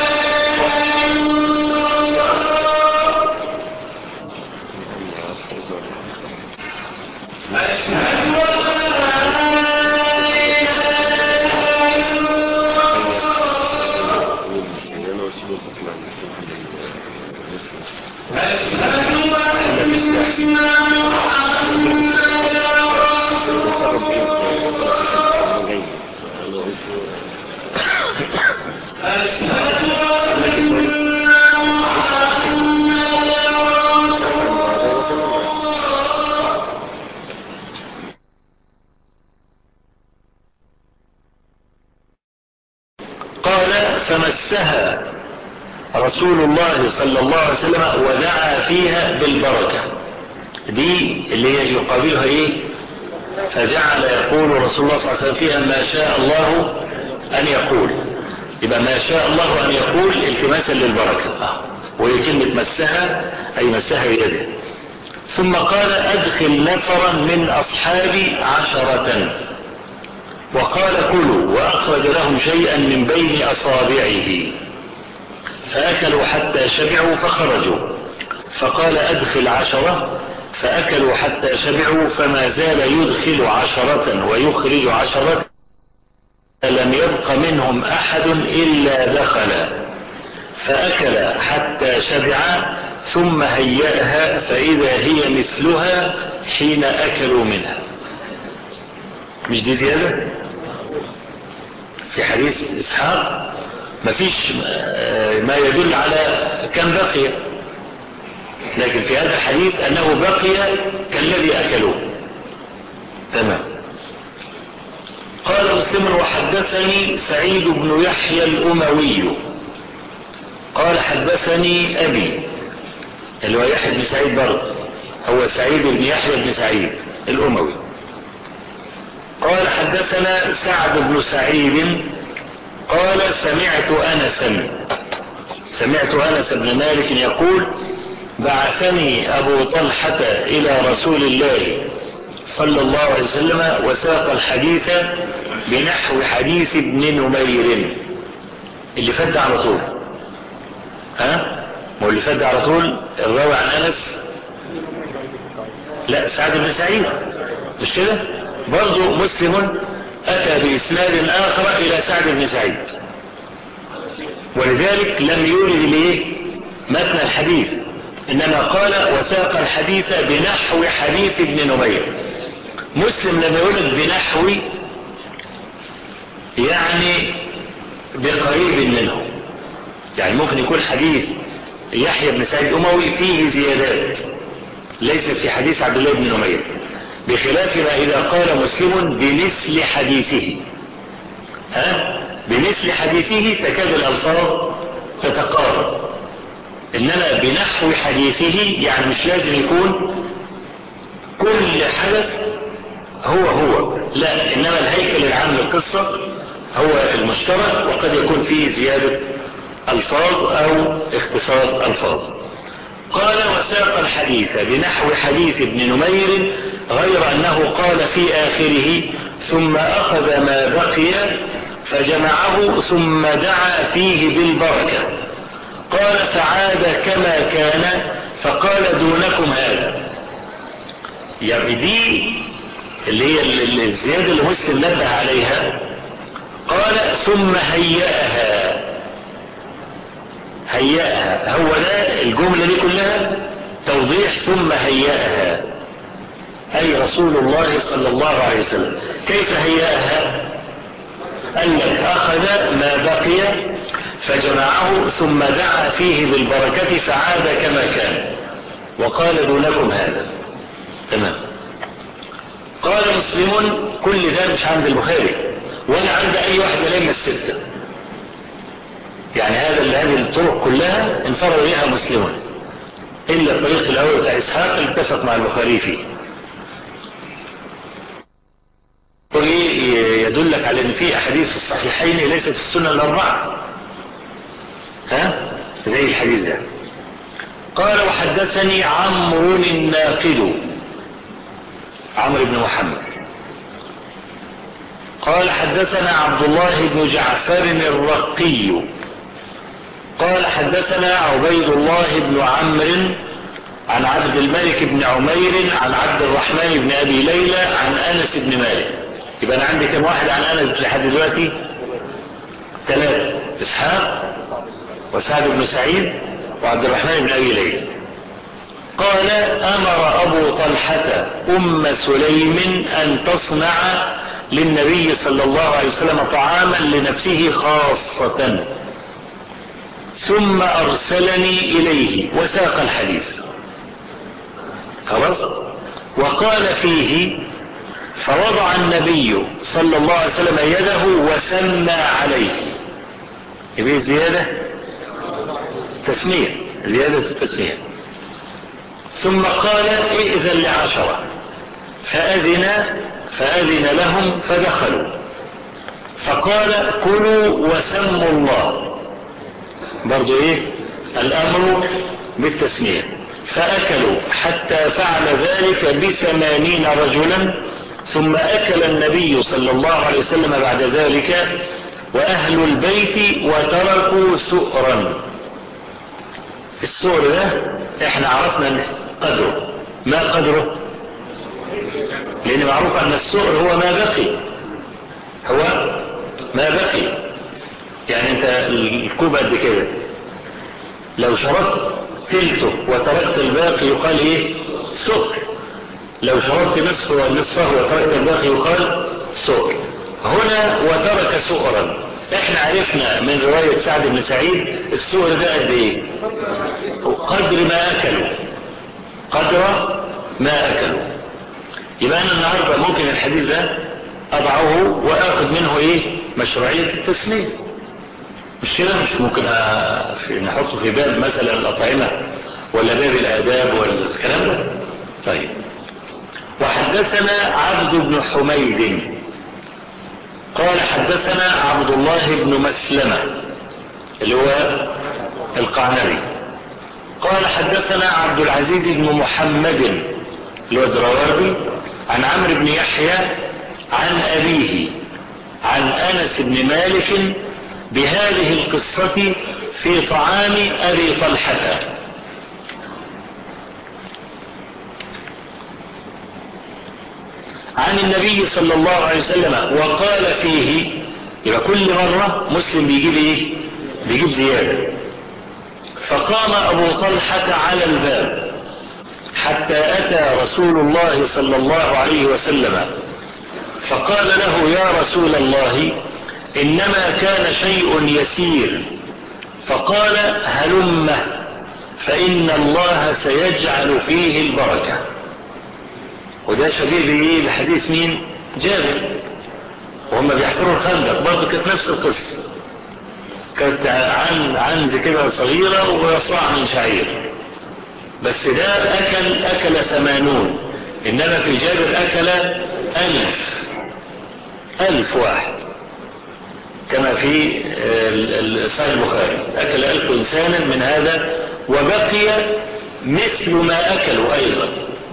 Speaker 1: قال فمسها رسول الله صلى الله عليه وسلم ودعا فيها بالبركة. دي اللي هي يقابلها ايه؟ فجعل يقول رسول الله صلى الله عليه وسلم فيها ما شاء الله أن يقول. يبقى ما شاء الله أن يقول التماسا للبركة، وهي كلمة مسها أي مسها بيده. ثم قال أدخل نفرا من أصحابي 10 وقال كلوا، وأخرج لهم شيئا من بين أصابعه فأكلوا حتى شبعوا فخرجوا. فقال أدخل 10 فأكلوا حتى شبعوا، فما زال يدخل 10 ويخرج 10 لم يبق منهم أحد إلا دخل، فأكل حتى شبع ثم هيأها فإذا هي مثلها حين أكلوا منها. مش دي زيادة في حديث إسحاق؟ مفيش ما يدل على كم بقي، لكن في هذا الحديث أنه بقي كالذي أكلوه. تمام. قال مسلم وحدثني سعيد بن يحيى الأموي قال حدثني أبي، اللي هو يحيى بن سعيد برضه، هو سعيد بن يحيى بن سعيد الأموي. قال حدثنا سعد بن سعيد قال سمعت أنس بن مالك يقول بعثني أبو طلحة إلى رسول الله صلى الله عليه وسلم وساق الحديث بنحو حديث ابن نمير. اللي فد على طول، هو اللي فد على طول الراوي عن أنس، لا سعد بن سعيد، مش كده؟ برضو مسلم أتى بإسناد آخر إلى سعد بن سعيد، ولذلك لم يورد ليه متن الحديث، إنما قال وساق الحديث بنحو حديث ابن نمير. مسلم لم يورد بنحو يعني بقريب منه، يعني ممكن يكون حديث يحيى بن سعيد الأموي فيه زيادات ليست في حديث عبد الله بن نمير، بخلاف ما إذا قال مسلم بمثل حديثه، بمثل حديثه تكاد الألفاظ تتقارب، إنما بنحو حديثه يعني مش لازم يكون كل حدث هو، لا، إنما الهيكل العام للقصة هو المشترك، وقد يكون فيه زيادة ألفاظ أو اختصار ألفاظ. قال وساق الحديث بنحو حديث ابن نمير غير أنه قال في آخره ثم أخذ ما بقي فجمعه ثم دعا فيه بالبركة. قال فعاد كما كان فقال دونكم هذا. يعني دي اللي هي الزيادة اللي مسلم نبه عليها. قال ثم هيأها، هو ده الجملة دي كلها توضيح ثم هيأها، أي رسول الله صلى الله عليه وسلم. كيف هيأها؟ قال لك أخذ ما بقي فجمعه ثم دعا فيه بالبركة فعاد كما كان وقال دونكم هذا. تمام. قال مسلم كل ده مش عند البخاري ولا عند أي واحدة لما الستة، يعني هذه الطرق كلها انفرد بها مسلم إلا الطريق الأول بتاع إسحاق اللي اتفق مع البخاري فيه. يدلك على أن في أحاديث في الصحيحين ليست في السنة الأربعة، زي الحديث ده. قال وحدثني عمرو الناقد، عمرو بن محمد قال حدثنا عبد الله بن جعفر الرقي قال حدثنا عبيد الله بن عمرو عن عبد الملك بن عمير عن عبد الرحمن بن أبي ليلى عن أنس بن مالك. يبقى أنا عندي كم واحد عن أنس لحد دلوقتي؟ 3: إسحاق وسعد بن سعيد وعبد الرحمن بن أبي ليلى. قال: أمر أبو طلحة أم سليم أن تصنع للنبي صلى الله عليه وسلم طعاما لنفسه خاصة، ثم أرسلني إليه، وساق الحديث. خلاص. وقال فيه: فوضع النبي صلى الله عليه وسلم يده وسمى عليه. يبقى الزيادة تسمية، زيادة التسمية. ثم قال: ائذن ل10، فأذن لهم فدخلوا، فقال: كلوا وسموا الله. برضو الأمر بالتسمية. فأكلوا حتى فعل ذلك ب80 رجلا، ثم أكل النبي صلى الله عليه وسلم بعد ذلك وأهل البيت وتركوا سؤرا. السؤر ده احنا عرفنا قدره. ما قدره؟ لأن معروف أن السؤر هو ما بقي. يعني انت الكوب قد كده، لو شربت ثلثه وتركت الباقي يقال سؤر. لو شربت نصفه وتركت الباقي يقال سؤر. هنا وترك سؤرا. احنا عرفنا من رواية سعد بن سعيد السؤر ده قد قدر ما أكلوا. يبقى أنا النهاردة ممكن الحديث ده أضعه وأخذ منه مشروعية التسمية. مش كده؟ مش ممكن نحطه في باب مثلا الأطعمة ولا باب الآداب والكلام ده. طيب. وحدثنا عبد بن حميد قال: حدثنا عبد الله بن مسلمة اللي هو القعنبي قال: حدثنا عبد العزيز بن محمد اللي هو الدراوردي عن عمرو بن يحيى عن أبيه عن أنس بن مالك بهذه القصة في طعام أبي طلحة. عن النبي صلى الله عليه وسلم وقال فيه. يبقى كل مرة مسلم بيجيب زيادة. فقام أبو طلحة على الباب حتى أتى رسول الله صلى الله عليه وسلم، فقال له: يا رسول الله، إنما كان شيء يسير. فقال: هلم فإن الله سيجعل فيه البركة. وده شبيه بحديث مين؟ جابر، وهم بيحفروا الخندق برضه كانت نفس القصة. كانت عنز كده صغيرة وصاع من شعير، بس ده أكل 80، إنما في جابر أكل 1000 واحد، كما في صحيح البخاري أكل 1000 إنسانا من هذا، وبقي مثل ما أكلوا أيضا.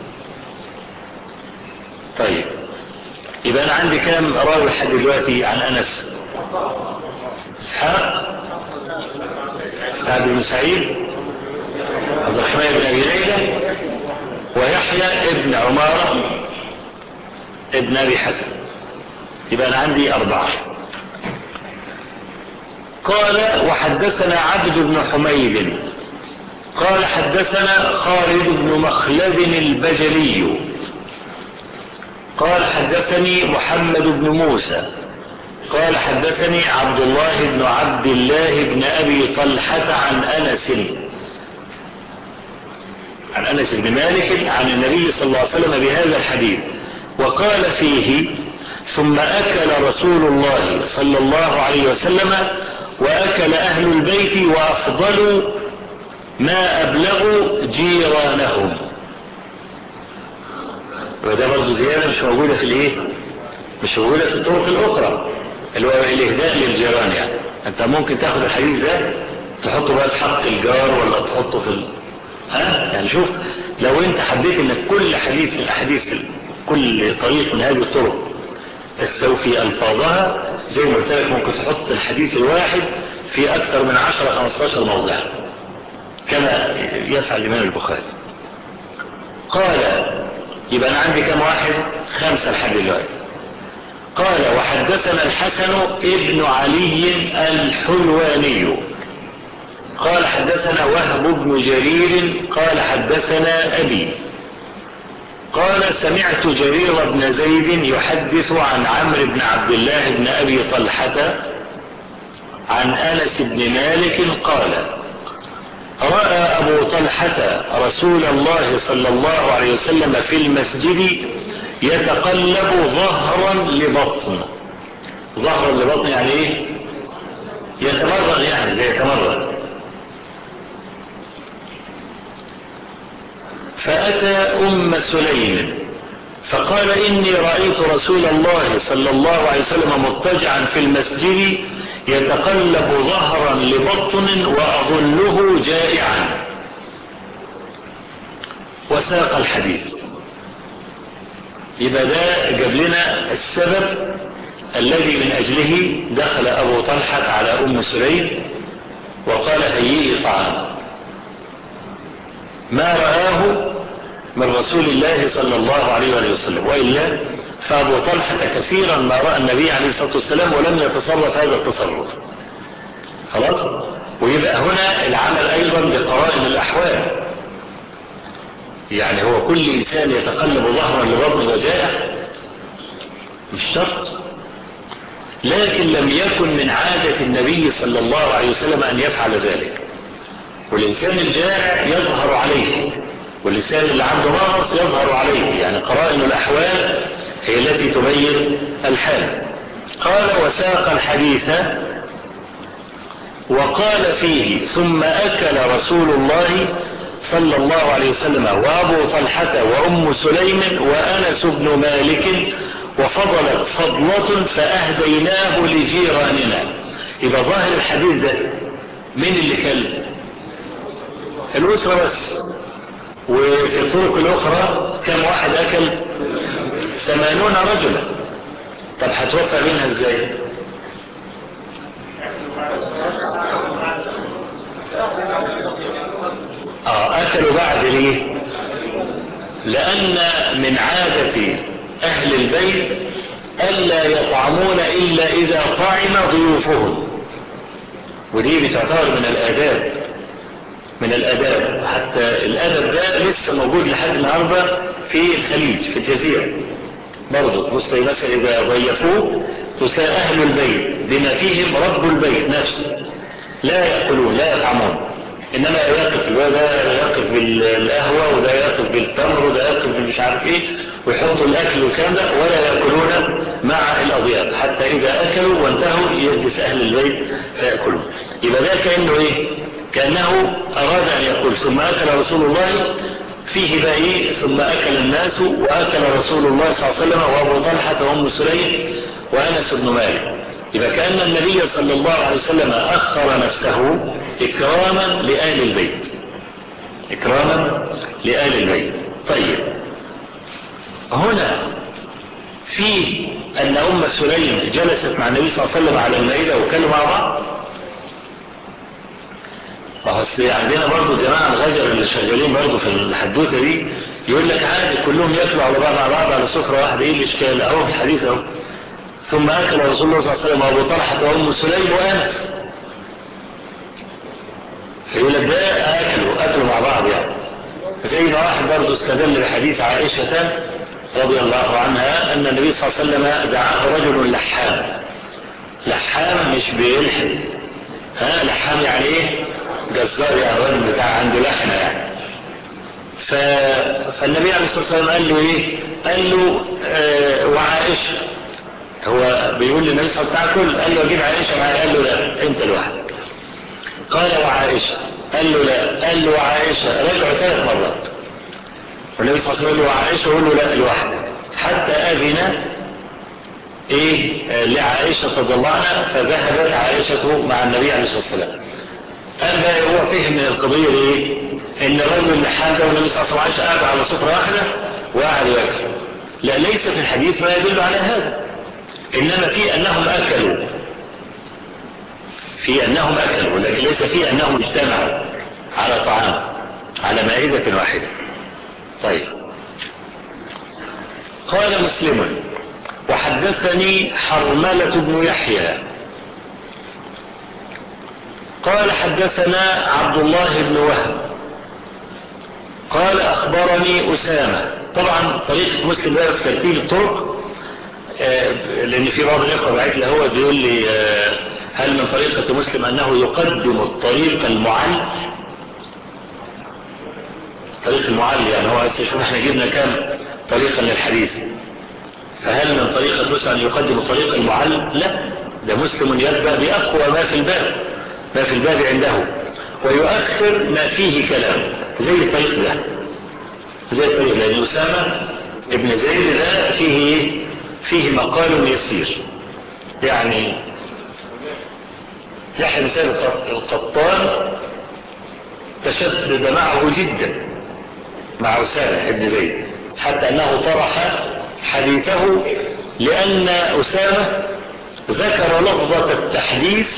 Speaker 1: طيب، يبقى أنا عندي كام راوي لحد دلوقتي عن أنس؟ إسحاق، سعد بن سعيد، عبد الرحمن بن أبي ليلى، ويحيى ابن عمارة ابن أبي حسن. يبقى أنا عندي 4. قال: وحدثنا عبد بن حميد قال: حدثنا خالد بن مخلد البجلي قال: حدثني محمد بن موسى قال: حدثني عبد الله بن عبد الله بن أبي طلحة عن أنس بن مالك عن النبي صلى الله عليه وسلم بهذا الحديث، وقال فيه: ثم أكل رسول الله صلى الله عليه وسلم وأكل أهل البيت وأفضلوا ما أبلغوا جيرانهم. وده برضو زيادة مش موجودة مش موجودة في الطرق الأخرى، اللي هو الإهداء للجيران. يعني أنت ممكن تاخد الحديث ده تحطه بقى في حق الجار، ولا تحطه في يعني شوف، لو أنت حبيت إنك كل حديث من الأحاديث، كل طريق من هذه الطرق تستوفي ألفاظها، زي ما قلت لك ممكن تحط الحديث الواحد في أكثر من 10-15 موضع، كما يفعل الإمام البخاري. قال، يبقى أنا عندي كم واحد؟ 5 لحد دلوقتي. قال وحدثنا الحسن ابن علي الحلواني قال حدثنا وهب بن جرير قال حدثنا أبي قال سمعت جرير بن زيد يحدث عن عمرو بن عبد الله بن أبي طلحة عن أنس بن مالك قال رأى أبو طلحة رسول الله صلى الله عليه وسلم في المسجد يتقلب ظهرا لبطن. ظهرا لبطن يعني ايه؟ يتمرغ، يعني زي يتمرغ. فأتى أم سليم فقال إني رأيت رسول الله صلى الله عليه وسلم مضطجعا في المسجد يتقلب ظهرا لبطن وأظنه جائعا، وساق الحديث. يبقى ده جاب لنا السبب الذي من أجله دخل أبو طلحة على أم سليم وقال هيئي طعاما، ما رآه من رسول الله صلى الله عليه وسلم، وإلا فأبو طلحة كثيرا ما رأى النبي عليه الصلاة والسلام ولم يتصرف هذا التصرف. خلاص. ويبقى هنا العمل أيضا بقرائن الأحوال، يعني هو كل إنسان يتقلب ظهرا لبطن وجائع مش شرط، لكن لم يكن من عادة النبي صلى الله عليه وسلم أن يفعل ذلك. والإنسان الجائع يظهر عليه، والإنسان اللي عنده مرض يظهر عليه، يعني قرائن الأحوال هي التي تبين الحال. قال وساق الحديث وقال فيه ثم أكل رسول الله صلى الله عليه وسلم وأبو طلحة وأم سليم وأنس بن مالك وفضلت فضلة فأهديناه لجيراننا. يبقى ظاهر الحديث ده مين اللي كل؟ الأسرة بس. وفي الطرق الأخرى كم واحد أكل؟ 80 رجلا. طب هتوفى منها ازاي؟ أكلوا بعد ليه؟ لأن من عادة أهل البيت ألا يطعمون إلا إذا طعم ضيوفهم، ودي بتعتبر من الآداب. حتى الأدب ده لسه موجود لحد النهارده في الخليج في الجزيرة برضه. بص مثلا إذا ضيفوه تلاقي أهل البيت بما فيهم رب البيت نفسه لا يأكلون لا يطعمون، إنما يقف ده يقف بالقهوة وده يقف بالتمر وده يقف بالمش عارف إيه، ويحطوا الأكل والكلام ده ولا يأكلون مع الأضياف، حتى إذا أكلوا وانتهوا يجلس أهل البيت فيأكلون. يبقى ده كأنه إيه؟ كأنه أراد أن يقول ثم أكل رسول الله، فيه بقى إيه؟ ثم أكل الناس وأكل رسول الله صلى الله عليه وسلم وأبو طلحة وأم سليم وأنس بن مالك. يبقى كأن النبي صلى الله عليه وسلم أخر نفسه إكراما لآل البيت، إكراما لآل البيت. طيب هنا فيه أن أم سليم جلست مع النبي صلى الله عليه وسلم على المائدة وكانوا مع بعض. وأصل عندنا برضو جماعة الغجر اللي شغالين برضو في الحدوثة دي يقول لك عادي كلهم يأكلوا على بعض مع بعض على سفرة واحدة، إيه الإشكال؟ أهو الحديث أهو ثم أكل رسول الله صلى الله عليه وسلم وأبو طلحة وأم سليم وأنس، فيقول لك ده أكلوا مع بعض يعني. زي ما واحد برضو استدل بحديث عائشة رضي الله عنها أن النبي صلى الله عليه وسلم دعاه رجل لحام مش بيلحم، لحام يعني ايه؟ جزار، يعني رجل بتاع عنده لحمة يعني. فالنبي عليه الصلاة والسلام قال له ايه؟ قال له وعائشة، هو بيقول للنبي صلى الله عليه وسلم قال له اجيب عائشة معايا، قال له لا انت لوحدك. قال وعائشة، قال له لا، قال له وعائشة، رجعوا 3 مرات. والنبي صلى الله عليه وسلم قال له وعائشة، وقال له لا لوحدك، حتى أذن لعائشة رضي الله عنها، فذهبت عائشة مع النبي عليه الصلاة والسلام. قال بقى هو فهم من القضية ايه؟ ان الرجل اللحام ده والنبي صلى الله عليه وسلم قاعد على سفرة واحدة وقعد ياكل. لا، ليس في الحديث ما يدل على هذا، انما في انهم اكلوا، لكن ليس في انهم اجتمعوا على طعام على مائدة واحدة. طيب. قال مسلم: وحدثني حرملة بن يحيى قال حدثنا عبد الله بن وهب قال أخبرني أسامة. طبعا طريقة مسلم بقى في ترتيب الطرق، لأن في بعض الإخوة بعت لي هو بيقول لي هل من طريقة مسلم أنه يقدم الطريق المعل؟ طريق المعل يعني هو عايز يشوف احنا جبنا كام طريقا للحديث، فهل من طريقة مسلم أن يقدم الطريق المعل؟ لا، ده مسلم يبدأ بأقوى ما في الباب عنده، ويؤخر ما فيه كلام، زي الطريق ده، لأن أسامة ابن زيد ده فيه مقال يسير. يعني يحيى بن سعيد القطان تشدد معه جدا مع أسامة ابن زيد، حتى أنه طرح حديثه، لأن أسامة ذكر لفظة التحديث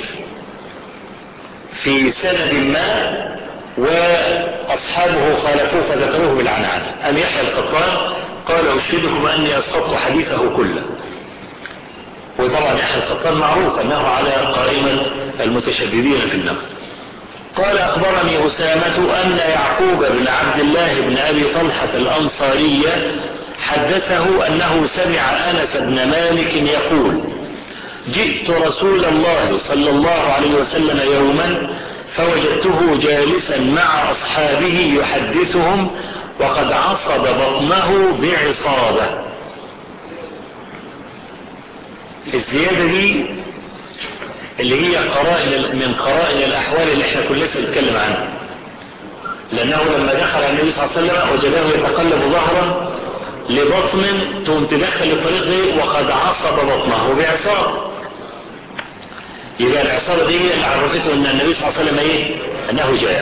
Speaker 1: في سند ما وأصحابه خالفوه فذكروه بالعنعنة. أم يحيى القطان قال: أشهدكم أني أسقطت حديثه كله. وطبعا يحيى القطان معروف أنه على قائمة المتشددين في النقل. قال: أخبرني أسامة أن يعقوب بن عبد الله بن أبي طلحة الأنصاري حدثه أنه سمع أنس بن مالك يقول: جئت رسول الله صلى الله عليه وسلم يوما فوجدته جالسا مع أصحابه يحدثهم وقد عصب بطنه بعصابة. الزيادة دي اللي هي من قرائن الأحوال اللي احنا كل لسه نتكلم عنها، لأنه لما دخل على النبي صلى الله عليه وسلم وجده يتقلب ظهرا لبطن، تقوم تدخل الطريق دي وقد عصب بطنه بعصاب. يبقى العصابة دي هي اللي عرفته أن النبي صلى الله عليه وسلم أنه جائع.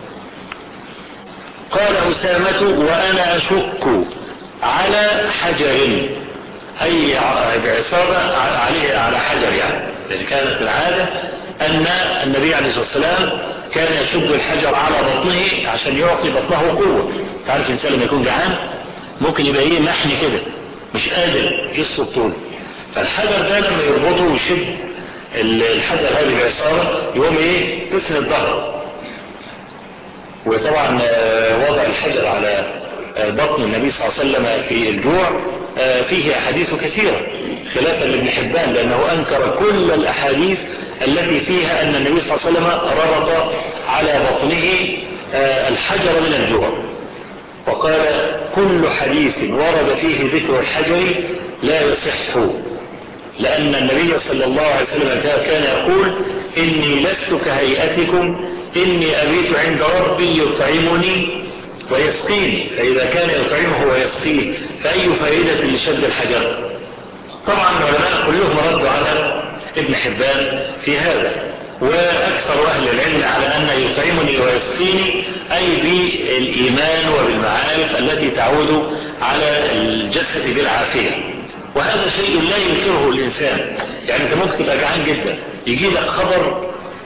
Speaker 1: قال أسامة: وأنا أشك على حجر، أي بعصابة على حجر يعني، لأن كانت العادة أن النبي عليه الصلاة والسلام كان يشد الحجر على بطنه عشان يعطي بطنه قوة. تعرف الإنسان لما يكون جعان ممكن يبقى محني كده مش قادر يسلط طول، فالحجر ده لما يربطه ويشد الحجر هذه بعصابة يقوم تسند الظهر. وطبعا وضع الحجر على بطن النبي صلى الله عليه وسلم في الجوع فيه أحاديث كثيرة خلافا لابن حبان، لأنه أنكر كل الأحاديث التي فيها أن النبي صلى الله عليه وسلم ربط على بطنه الحجر من الجوع، وقال: كل حديث ورد فيه ذكر الحجر لا يصح، لأن النبي صلى الله عليه وسلم كان يقول: إني لست كهيئتكم، إني أبيت عند ربي يطعمني ويسقيني، فإذا كان يطعمه ويسقيه فأي فائدة لشد الحجر؟ طبعا العلماء كلهم ردوا على ابن حبان في هذا، وأكثر أهل العلم على أن يطعمني ويسقيني أي بالإيمان وبالمعارف التي تعود على الجسد بالعافية، وهذا شيء لا ينكره الإنسان. يعني أنت ممكن تبقى جعان جدا يجي لك خبر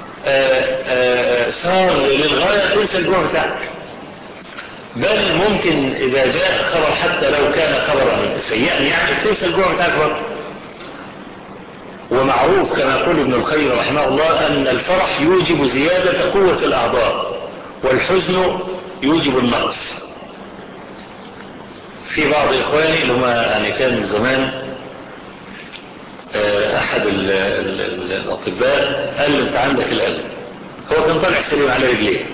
Speaker 1: صار للغاية تنسى الجوع بتاعك، بل ممكن إذا جاء خبر حتى لو كان خبرا سيئا يعني تنسى الجوع بتاعك برضه. ومعروف كما يقول ابن القيم رحمه الله أن الفرح يوجب زيادة قوة الأعضاء والحزن يوجب النقص. في بعض إخواني اللي هم يعني كان من زمان أحد الأطباء قال له: أنت عندك القلب. هو كان طالع سليم على رجليه،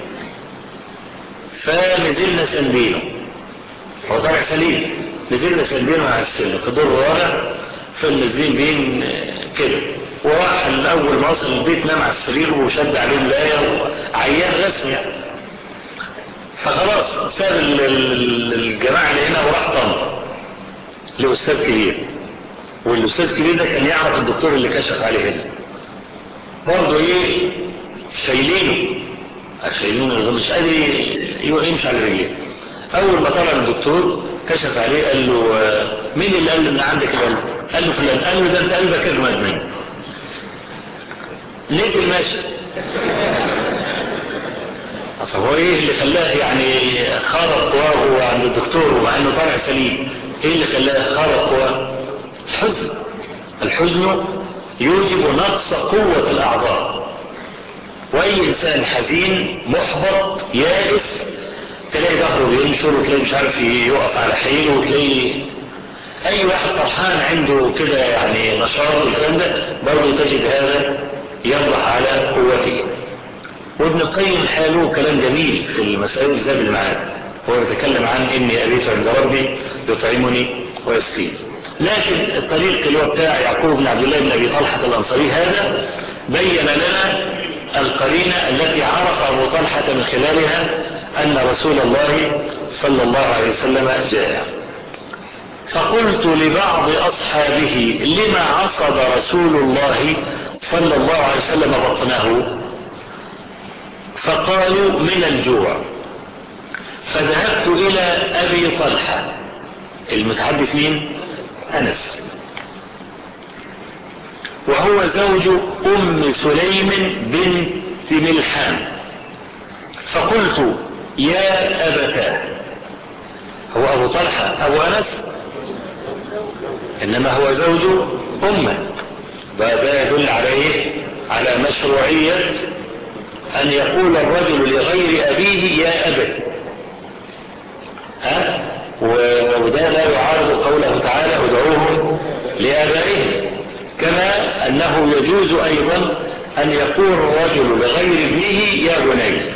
Speaker 1: فنزلنا سندينه، هو طالع سليم، نزلنا سندينه على السلم في دور الرابع، فالنازلين بين كده، وراح الأول ما وصل البيت نام على السرير وشد عليه ملاية وعيان رسمي يعني. فخلاص ساب الجماعة اللي هنا وراح طنطا لأستاذ كبير، والأستاذ الكبير ده كان يعرف الدكتور اللي كشف عليه هنا، برضه شايلينه مش قادر يمشي على رجليه. أول ما طلع الدكتور كشف عليه قال له: مين اللي قال له إن عندك القلب؟ قال له: فلان. قال له: ده أنت قلبك أجمد مني. نزل ماشي. أصل هو ايه اللي خلاه يعني خارق قواه عند الدكتور ومع انه طالع سليم؟ ايه اللي خلاه خارق قواه؟ الحزن. الحزن يوجب نقص قوة الأعضاء، وأي إنسان حزين محبط يائس تلاقي ظهره بينشر، وتلاقي مش عارف يقف على حيله، وتلاقي أي واحد فرحان عنده كده يعني نشاط والكلام ده برضه تجد هذا ينضح على قوته. وابن القيم حاله كلام جميل في المسائل زاد المعاد، هو يتكلم عن إني أبيت عند ربي يطعمني ويسقيني. لكن الطريق اللي هو بتاع يعقوب بن عبد الله بن أبي طلحة الأنصاري هذا بين لنا القرينة التي عرف أبو طلحة من خلالها أن رسول الله صلى الله عليه وسلم جاء. فقلت لبعض أصحابه: لما عصب رسول الله صلى الله عليه وسلم بطنه؟ فقالوا: من الجوع. فذهبت إلى أبي طلحة، المتحدث مين؟ أنس، وهو زوج أم سليم بنت ملحان، فقلت: يا أبتاه. هو أبو طلحة أبو أنس، إنما هو زوج أمه. ده يدل على إيه؟ على مشروعية أن يقول الرجل لغير أبيه يا أبت، وده لا يعارض قوله تعالى: ادعوهم لآبائهم. كما أنه يجوز أيضا أن يقول الرجل لغير ابنه يا بني،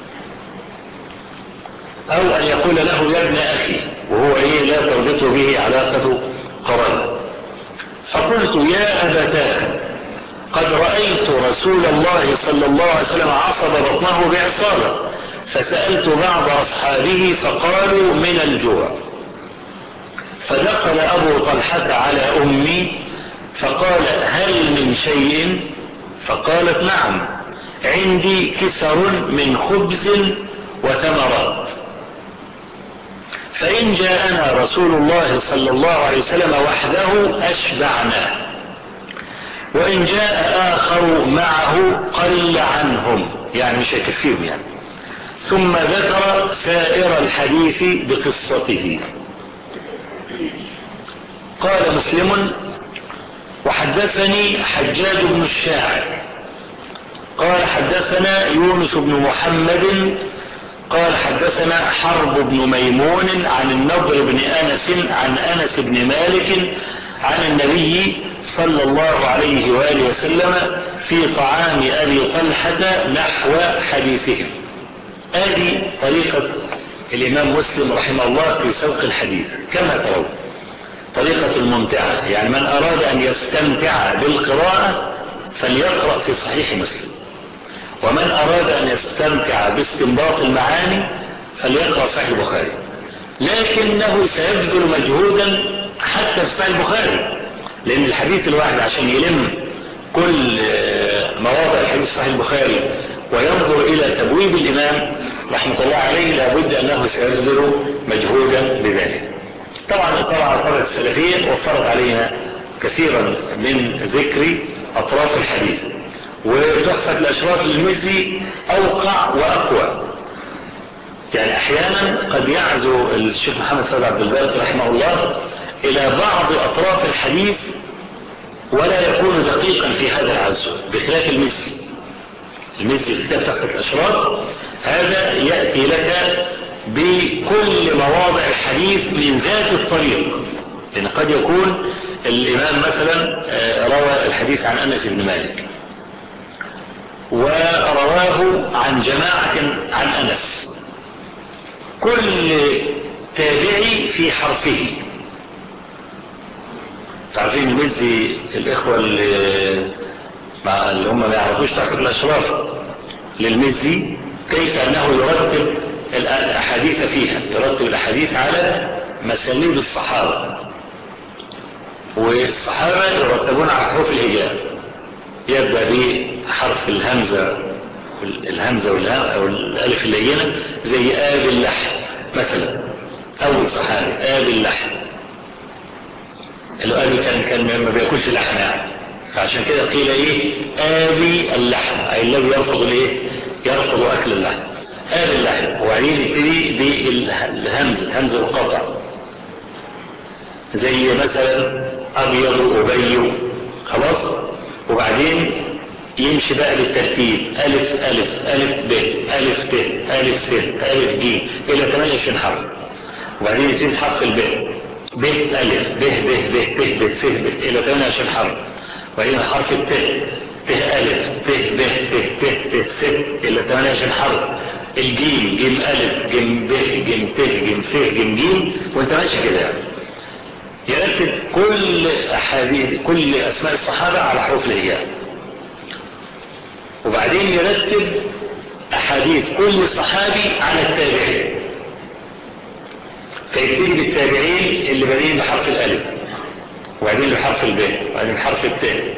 Speaker 1: أو أن يقول له يا ابن أخي، وهو إيه؟ لا تربط به علاقة قرابة. فقلت: يا أبتاه، قد رأيت رسول الله صلى الله عليه وسلم عصب بطنه بعصابة، فسألت بعض أصحابه فقالوا: من الجوع. فدخل أبو طلحة على أمي فقال: هل من شيء؟ فقالت: نعم، عندي كسر من خبز وتمرات، فإن جاءنا رسول الله صلى الله عليه وسلم وحده أشبعنا، وإن جاء آخر معه قل عنهم، يعني مش هيكفيهم يعني. ثم ذكر سائر الحديث بقصته. قال مسلم: وحدثني حجاج بن الشاعر قال حدثنا يونس بن محمد قال حدثنا حرب بن ميمون عن النضر بن أنس عن أنس بن مالك عن النبي صلى الله عليه وآله وسلم في طعام أبي طلحة نحو حديثهم. هذه طريقة الإمام مسلم رحمه الله في سوق الحديث كما ترون، طريقة ممتعة. يعني من أراد أن يستمتع بالقراءة فليقرأ في صحيح مسلم، ومن أراد أن يستمتع باستنباط المعاني فليقرأ صحيح البخاري. لكنه سيبذل مجهودا حتى في صحيح البخاري، لأن الحديث الواحد عشان يلم كل مواضع الحديث صحيح البخاري وينظر إلى تبويب الإمام رحمة الله عليه لابد أنه سيبذل مجهودا بذلك. طبعا الطبعة السلفية وفرت علينا كثيرا من ذكر أطراف الحديث، وتحفة الأشراف للمزي أوقع وأقوى. يعني أحيانا قد يعزو الشيخ محمد فؤاد عبد الباقي رحمه الله إلى بعض أطراف الحديث ولا يكون دقيقا في هذا العزو، بخلاف المزي. المزي في كتاب تحفة الأشراف هذا يأتي لك بكل مواضع الحديث من ذات الطريق، لأن قد يكون الإمام مثلا روى الحديث عن أنس بن مالك ورواه عن جماعة عن أنس، كل تابعي في حرفه. تعرفين المزي الإخوة اللي هم ما يعرفوش تحفة الأشراف للمزي كيف أنه يرتب الأحاديث فيها، يرتب الأحاديث على مسانيد الصحابة، والصحابة يرتبون على حروف الهجاء، يبدأ بحرف الهمزة والألف اللينة زي آب اللحم مثلا، أول صحابي آب اللحم، الآبي كان ما بيأكلش لحم يعني، فعشان كده قيل إيه؟ آبي اللحم، أي الذي يرفض الإيه؟ يرفض أكل اللحم. قال اللحم، وبعدين يبتدي بالهمز، همز القطع، زي مثلا أبيض وأبي، خلاص. وبعدين يمشي بقى بالترتيب، ألف ألف ألف ب ألف ت ألف س ألف ج إلى 28 حرف. وبعدين يبتدي حرف الب، ب ألف ب ب ب ت ب س ب إلى 28 حرف. وبعدين حرف الت، ت ألف ت ب ت ت ت س إلى 28 حرف. الجيم، جيم ألف جيم ب جيم ت جيم س جيم ج، وانت ماشي كده يعني. يرتب كل أحاديث كل أسماء الصحابة على حروف الهجاء. وبعدين يرتب أحاديث كل صحابي على التابعين، فيبتدي بالتابعين اللي بادئين بحرف الألف، وبعدين بحرف الب، وبعدين بحرف التاء.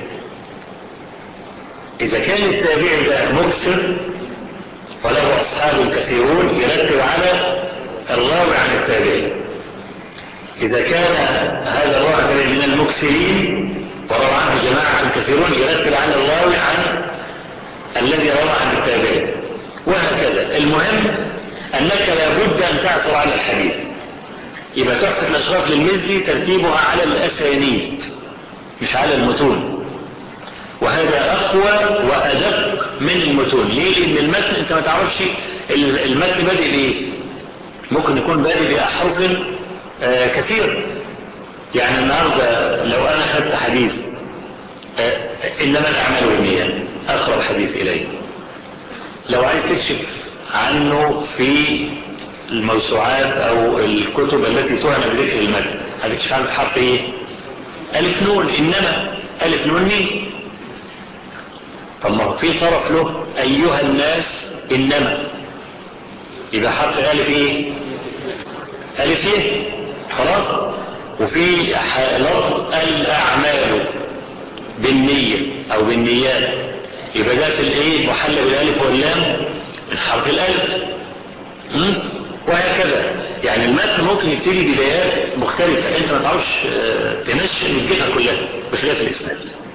Speaker 1: إذا كان التابعي ده مكثر وله أصحاب كثيرون يرتب على الراوي عن التابعين. إذا كان هذا الراوي من المكثرين وروى عنه جماعة كثيرون يرتب على الراوي عن الذي روى عن التابعين، وهكذا. المهم أنك لابد أن تعثر على الحديث. يبقى تحفة الأشراف للمزي ترتيبها على الأسانيد مش على المتون، وهذا أقوى وأدق من المتون. ليه؟ لأن المتن أنت ما تعرفش المتن بادئ بإيه، ممكن يكون بادئ بأحرف كثير. يعني النهاردة لو أنا خدت حديث إنما الأعمال بالنيات، أقرب حديث إليه، لو عايز تكشف عنه في الموسوعات أو الكتب التي تعنى بذكر المتن، هتكشف عنه في حرف إيه؟ ألف نون، إنما ألف نون مين؟ طب ما هو في طرف له أيها الناس إنما، يبقى حرف الألف إيه؟ ألف إيه؟ خلاص. وفي لفظ الأعمال بالنية أو بالنيات، يبقى ده في الإيه؟ محل بالألف واللام من حرف الألف. وهكذا. يعني المتن ممكن يبتدي بدايات مختلفة أنت ما تعرفش تمشي الجهة كلها بخلاف الإسناد.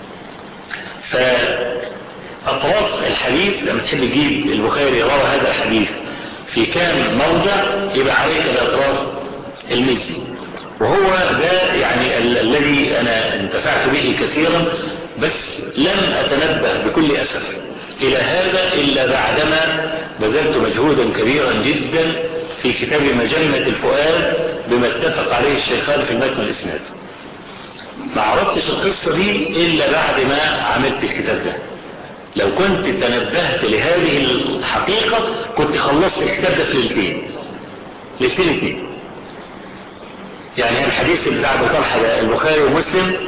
Speaker 1: فأطراف الحديث لما تحب تجيب البخاري روى هذا الحديث في كام موضع، يبقى عليك بأطراف المزي. وهو ده يعني الذي أنا انتفعت به كثيرا، بس لم أتنبه بكل أسف إلى هذا إلا بعدما بذلت مجهودا كبيرا جدا في كتاب مجمة الفؤاد بما اتفق عليه الشيخان في المتن والإسناد. ما عرفتش القصة دي إلا بعد ما عملت الكتاب ده. لو كنت تنبهت لهذه الحقيقة كنت خلصت الكتاب ده في ليلتين اتنين. يعني الحديث بتاع أبو طلحة البخاري ومسلم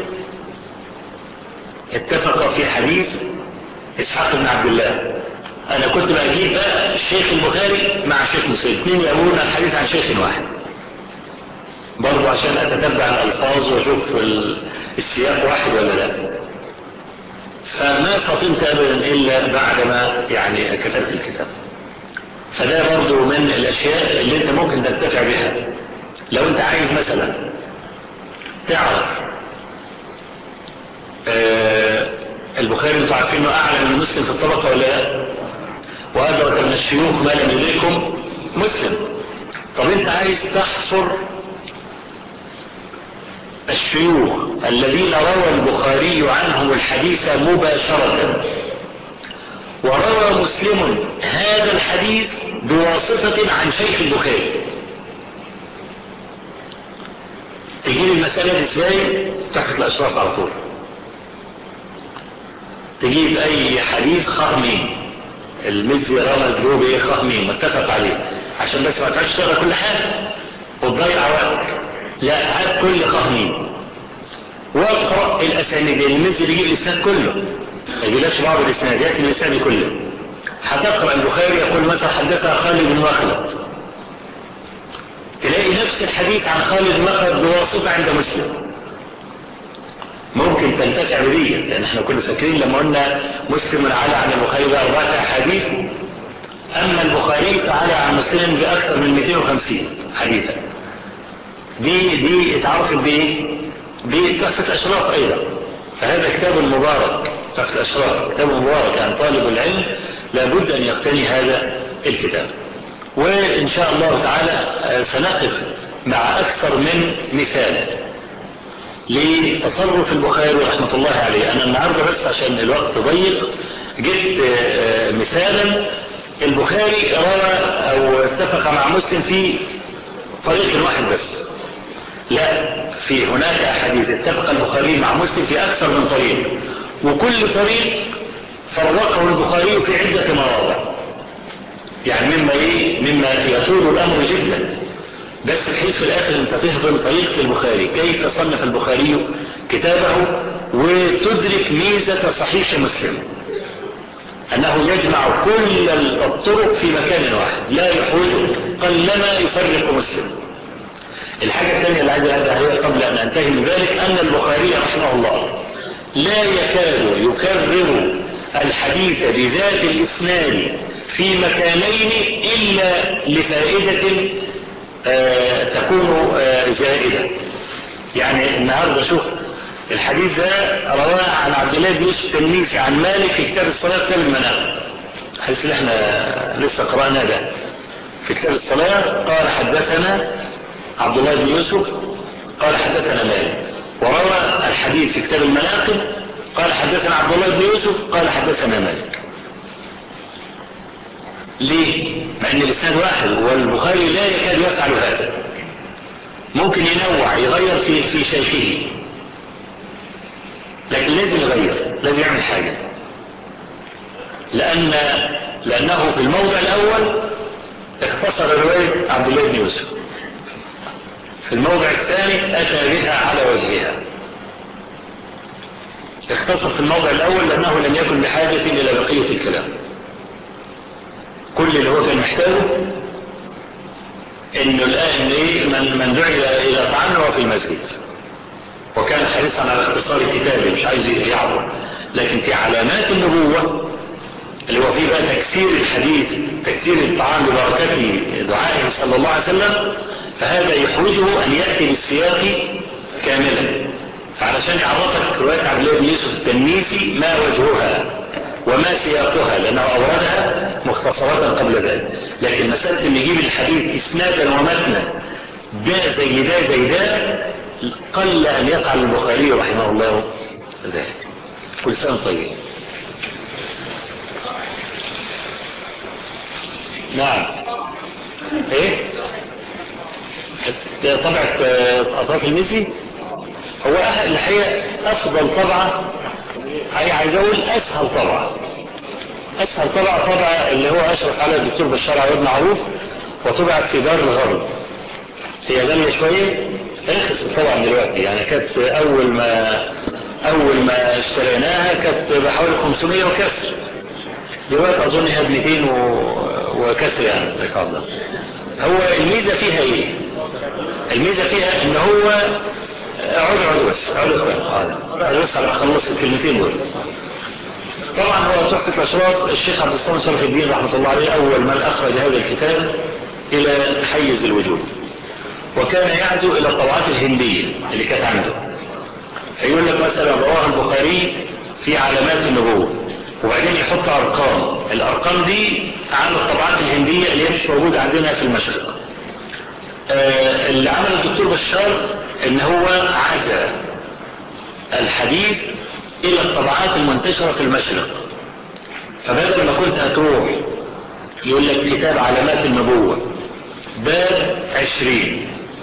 Speaker 1: اتفقوا في حديث إسحاق بن عبد الله. أنا كنت بجيب بقى الشيخ البخاري مع شيخ مسلم، اثنين يقولون الحديث عن شيخ واحد، برضو عشان أتتبع الألفاظ وأشوف السياق واحد ولا لا. فما فطنت أبدا إلا بعدما يعني كتبت الكتاب. فده برضو من الأشياء اللي أنت ممكن تنتفع بها لو أنت عايز مثلا تعرف البخاري انتوا عارفين انه اعلى من مسلم في الطبقه ولا لا، وادرك من الشيوخ ما لم يدركهم مسلم. طب انت عايز تحصر الشيوخ الذين روى البخاري عنهم الحديث مباشره، وروى مسلم هذا الحديث بواسطه عن شيخ البخاري، تجيب المساله دي ازاي؟ تحت الاشراف على طول تجيب اي حديث خامين، المزي رمز له بايه؟ خامين متفق عليه، عشان بس ما تقعدش تقرا كل حاجه وتضيع وقتك. لا، هات كل خامين واقرا الاسانيد. المزي بيجيب الاسناد كله، ما يجيلكش بعض الاسناد، ياتي الاسناد كله. هتقرا البخاري يقول مثلا حدثنا خالد بن مخلد، تلاقي نفس الحديث عن خالد بن مخلد بواسطه عند مسلم. ممكن تنتفع بدي، لان احنا كنا فاكرين لما قلنا مسلم على عن البخاري ب4 احاديث، اما البخاري فعلى عن مسلم باكثر من 250 حديثا. دي اتعرفت بايه؟ بتحفة الاشراف ايضا. فهذا كتاب مبارك، تحفة الاشراف كتاب مبارك، يعني طالب العلم لابد ان يقتني هذا الكتاب. وإن شاء الله تعالى سنقف مع أكثر من مثال لتصرف البخاري رحمة الله عليه. أنا النهاردة بس عشان الوقت ضيق جبت مثالا البخاري روى أو اتفق مع مسلم في طريق واحد بس. لا، في هناك أحاديث اتفق البخاري مع مسلم في أكثر من طريق، وكل طريق فرقه البخاري في عدة مواضع، يعني مما يطول الأمر جدا، بس بحيث في الآخر أنت تفهم طريقة البخاري كيف صنف البخاري كتابه، وتدرك ميزة صحيح مسلم أنه يجمع كل الطرق في مكان واحد لا يحوجه، قلما يفرق مسلم. الحاجة الثانية اللي عايز أقول عليها قبل أن أنتهي من ذلك أن البخاري رحمه الله لا يكاد يكرر الحديث بذات الإسناد في مكانين إلا لفائدة تكون زائدة. يعني النهاردة شوف الحديث ده رواه عن عبد الله بن يوسف التلميذي عن مالك في كتاب الصلاة كتاب المناقب، الحديث اللي احنا لسه قرأناه ده في كتاب الصلاة. قال حدثنا عبد الله بن يوسف قال حدثنا مالك، وروى الحديث في كتاب المناقب قال حدثنا عبد الله بن يوسف قال حدثنا مالك. ليه؟ مع ان الاسناد واحد، والبخاري لا يكاد يفعل هذا، ممكن ينوع يغير في شيخه، لكن لازم يغير، لازم يعمل حاجة، لأنه في الموضع الأول اختصر رواية عبد الله بن يوسف، في الموضع الثاني أتى بها على وجهها. اختصر في الموضع الأول لأنه لم يكن بحاجة إلى بقية الكلام، كل اللي هو كان محتاجه إنه الآن من دعي إلى طعام هو في المسجد، وكان حريصا على اختصار الكتاب مش عايز يعظم. لكن في علامات النبوة اللي هو فيه بقى تكثير الحديث، تكثير الطعام ببركة دعائه صلى الله عليه وسلم، فهذا يحوجه أن يأتي بالسياق كاملا. فعلشان يعرفك رواية عبد الله بن يوسف التلميذي ما وجهها وما سياقها، لأنه أوردها مختصرات قبل ذلك. لكن مسألة أن يجيب الحديث إسنادا ومتنا ده زي ده زي ده قل أن يفعل البخاري رحمه الله ذلك. كل سنة طيب. نعم. ايه طبعة أطراف المزي هو الحقيقة أفضل طبعة، عايز أقول أسهل طبعة، أسهل طبعة اللي هو أشرف على الدكتور بشار عوض معروف، وطبعت في دار الغرب. هي غالية شوية، رخصت طبعا دلوقتي، يعني كانت أول ما اشتريناها كانت بحوالي 500 وكسر، دلوقتي أظن هي ب 200 وكسر يعني. هو الميزة فيها ايه؟ الميزة فيها ان هو اقعد بس على اخلص الكلمتين دول. طبعا هو تحفة الاشراف الشيخ عبد الصمد شرف الدين رحمة الله عليه اول من اخرج هذا الكتاب الى حيز الوجود، وكان يعزو الى الطبعات الهندية اللي كانت عنده، فيقول لك مثلا رواه البخاري في علامات النبوة، وبعدين يحط ارقام، الارقام دي عن الطبعات الهندية اللي مش موجودة عندنا في المشرق. اللي عمل الدكتور بشار ان هو عزى الحديث الى الطبعات المنتشرة في المشرق، فبدل ما كنت هتروح يقول لك كتاب علامات النبوة باب 20،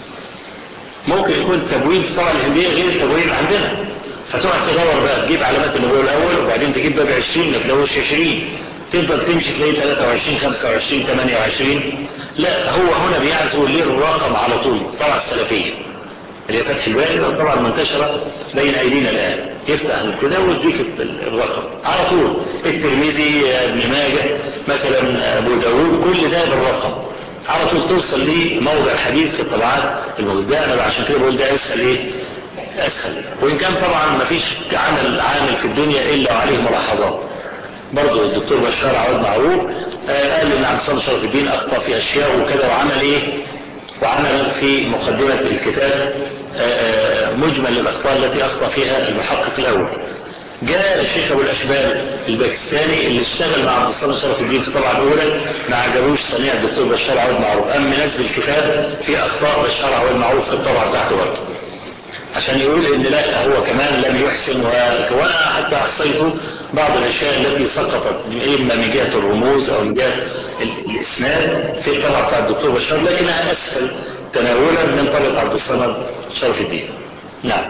Speaker 1: ممكن يكون تبويب في الطبعة الهندية غير التبويب عندنا، فتقعد تدور بقى تجيب علامات النبوة الاول وبعدين تجيب باب 20 ما تلاقوش 20، تفضل تمشي تلاقي 23 25 28. لا، هو هنا بيعزو للرقم على طول، الطبعة السلفية اللي هي فتح الباري والطبعة المنتشرة بين ايدينا الان، يفتح كده ويديك الرقم على طول، الترمذي ابن ماجه مثلا ابو داوود كل ده بالرقم على طول، توصل لموضع الحديث في الطبعات الموجودة. انا عشان كده بقول ده اسهل ايه؟ اسهل، وان كان طبعا ما فيش عامل في الدنيا الا وعليه ملاحظات. برضو الدكتور بشار عوض معروف قال ان عبد الصمد شرف الدين اخطأ في اشياء وكذا، وعمل ايه؟ وعمل في مقدمة الكتاب مجمل الاخطاء التي اخطأ فيها المحقق الاول. جاء الشيخ ابو الاشبال الباكستاني اللي اشتغل مع عبد الصمد شرف الدين في الطبعه الاولى، ما عجبوش صنيع الدكتور بشار عواد معروف، قام منزل كتاب في اخطاء بشار عواد معروف في الطبعه بتاعته برضه، عشان يقول ان لا هو كمان لم يحسن. وانا حتى احصيت بعض الاشياء التي سقطت اما من جهه الرموز او من جهه الاسناد في الطبعه بتاع الدكتور بشار، لكنها اسفل تناولا من طبعه عبد الصمد شرف الدين. نعم.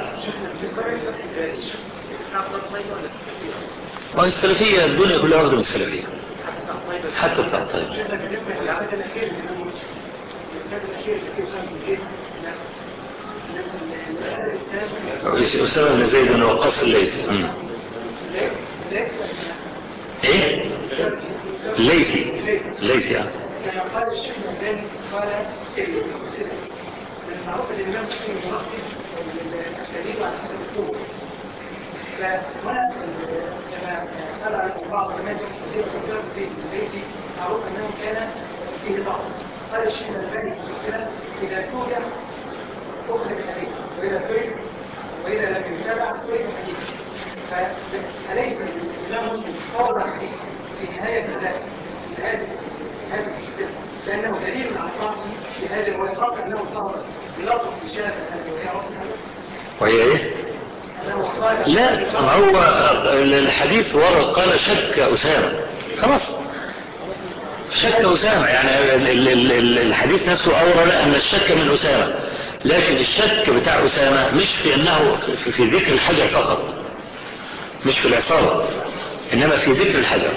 Speaker 1: ما السلفيه الدنيا كلها واخده من السلفيه حتى بتاع الطيب. أسامة بن زيد بن وقاص الليثي. ايه الليثي يعني.
Speaker 2: كما قال الشيخ الألباني قال السلسلة من معروف الإمام مسلم يرتب الأساليب على حسب القوة. فهنا كما قال عن بعض العلماء كثير كثير زيد الليثي معروف أنه كان فيه ضعف. قال الشيخ الألباني في السلسلة إذا توجع أخرج حديث وإذا فرد وإذا لم يتابع فرد حديث. فأليس الإمام مسلم فرض حديث في نهاية هذه السلسلة لأنه دليل على ضعفه في هذه الرواية، خاصة أنه فرض بلفظ إشارة هذه الرواية.
Speaker 1: وهي ايه؟ لا هو الحديث ورد قال شك أسامة، خلاص شك أسامة، يعني الحديث نفسه أورد أن الشك من أسامة، لكن الشك بتاع أسامة مش في أنه في ذكر الحجر فقط، مش في العصابة، إنما في ذكر الحجر.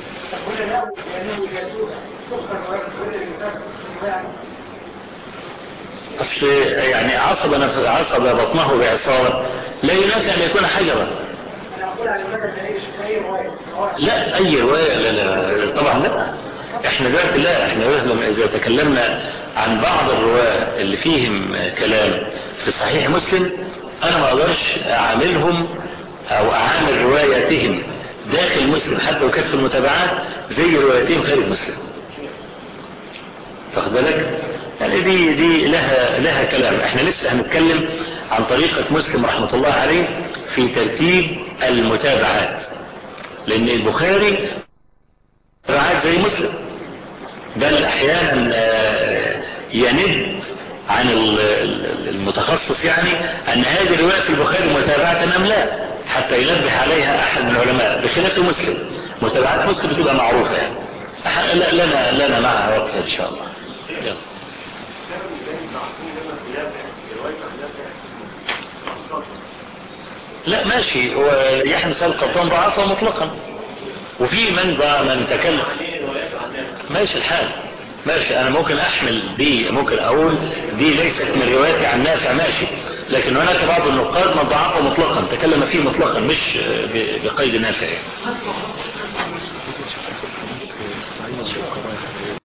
Speaker 1: أصل يعني عصب بطنه بعصابة لا ينافي أن يكون حجرا. لا أي رواية لا طبعا لا. احنا دلوقتي إذا تكلمنا عن بعض الرواة اللي فيهم كلام في صحيح مسلم، أنا ما أقدرش أعاملهم أو أعامل رواياتهم داخل مسلم حتى لو كانت في المتابعات زي رواياتهم خارج مسلم. فاخد بالك؟ يعني دي لها كلام. احنا لسه هنتكلم عن طريقة مسلم رحمة الله عليه في ترتيب المتابعات، لأن البخاري متابعات زي مسلم، بل أحيانا يند عن المتخصص يعني أن هذه الرواية في البخاري متابعة أم لا، حتى ينبه عليها أحد من العلماء، بخلاف مسلم متابعات مسلم بتبقى معروفة يعني. لنا معها وقفة إن شاء الله. يلا. لا ماشي، هو يحيى بن القطان ضعفه مطلقا، وفي من تكلم ماشي الحال، ماشي انا ممكن احمل دي، ممكن اقول دي ليست من روايتي عن نافع ماشي، لكن هناك بعض النقاد من ضعفه مطلقا، تكلم فيه مطلقا مش بقيد نافع.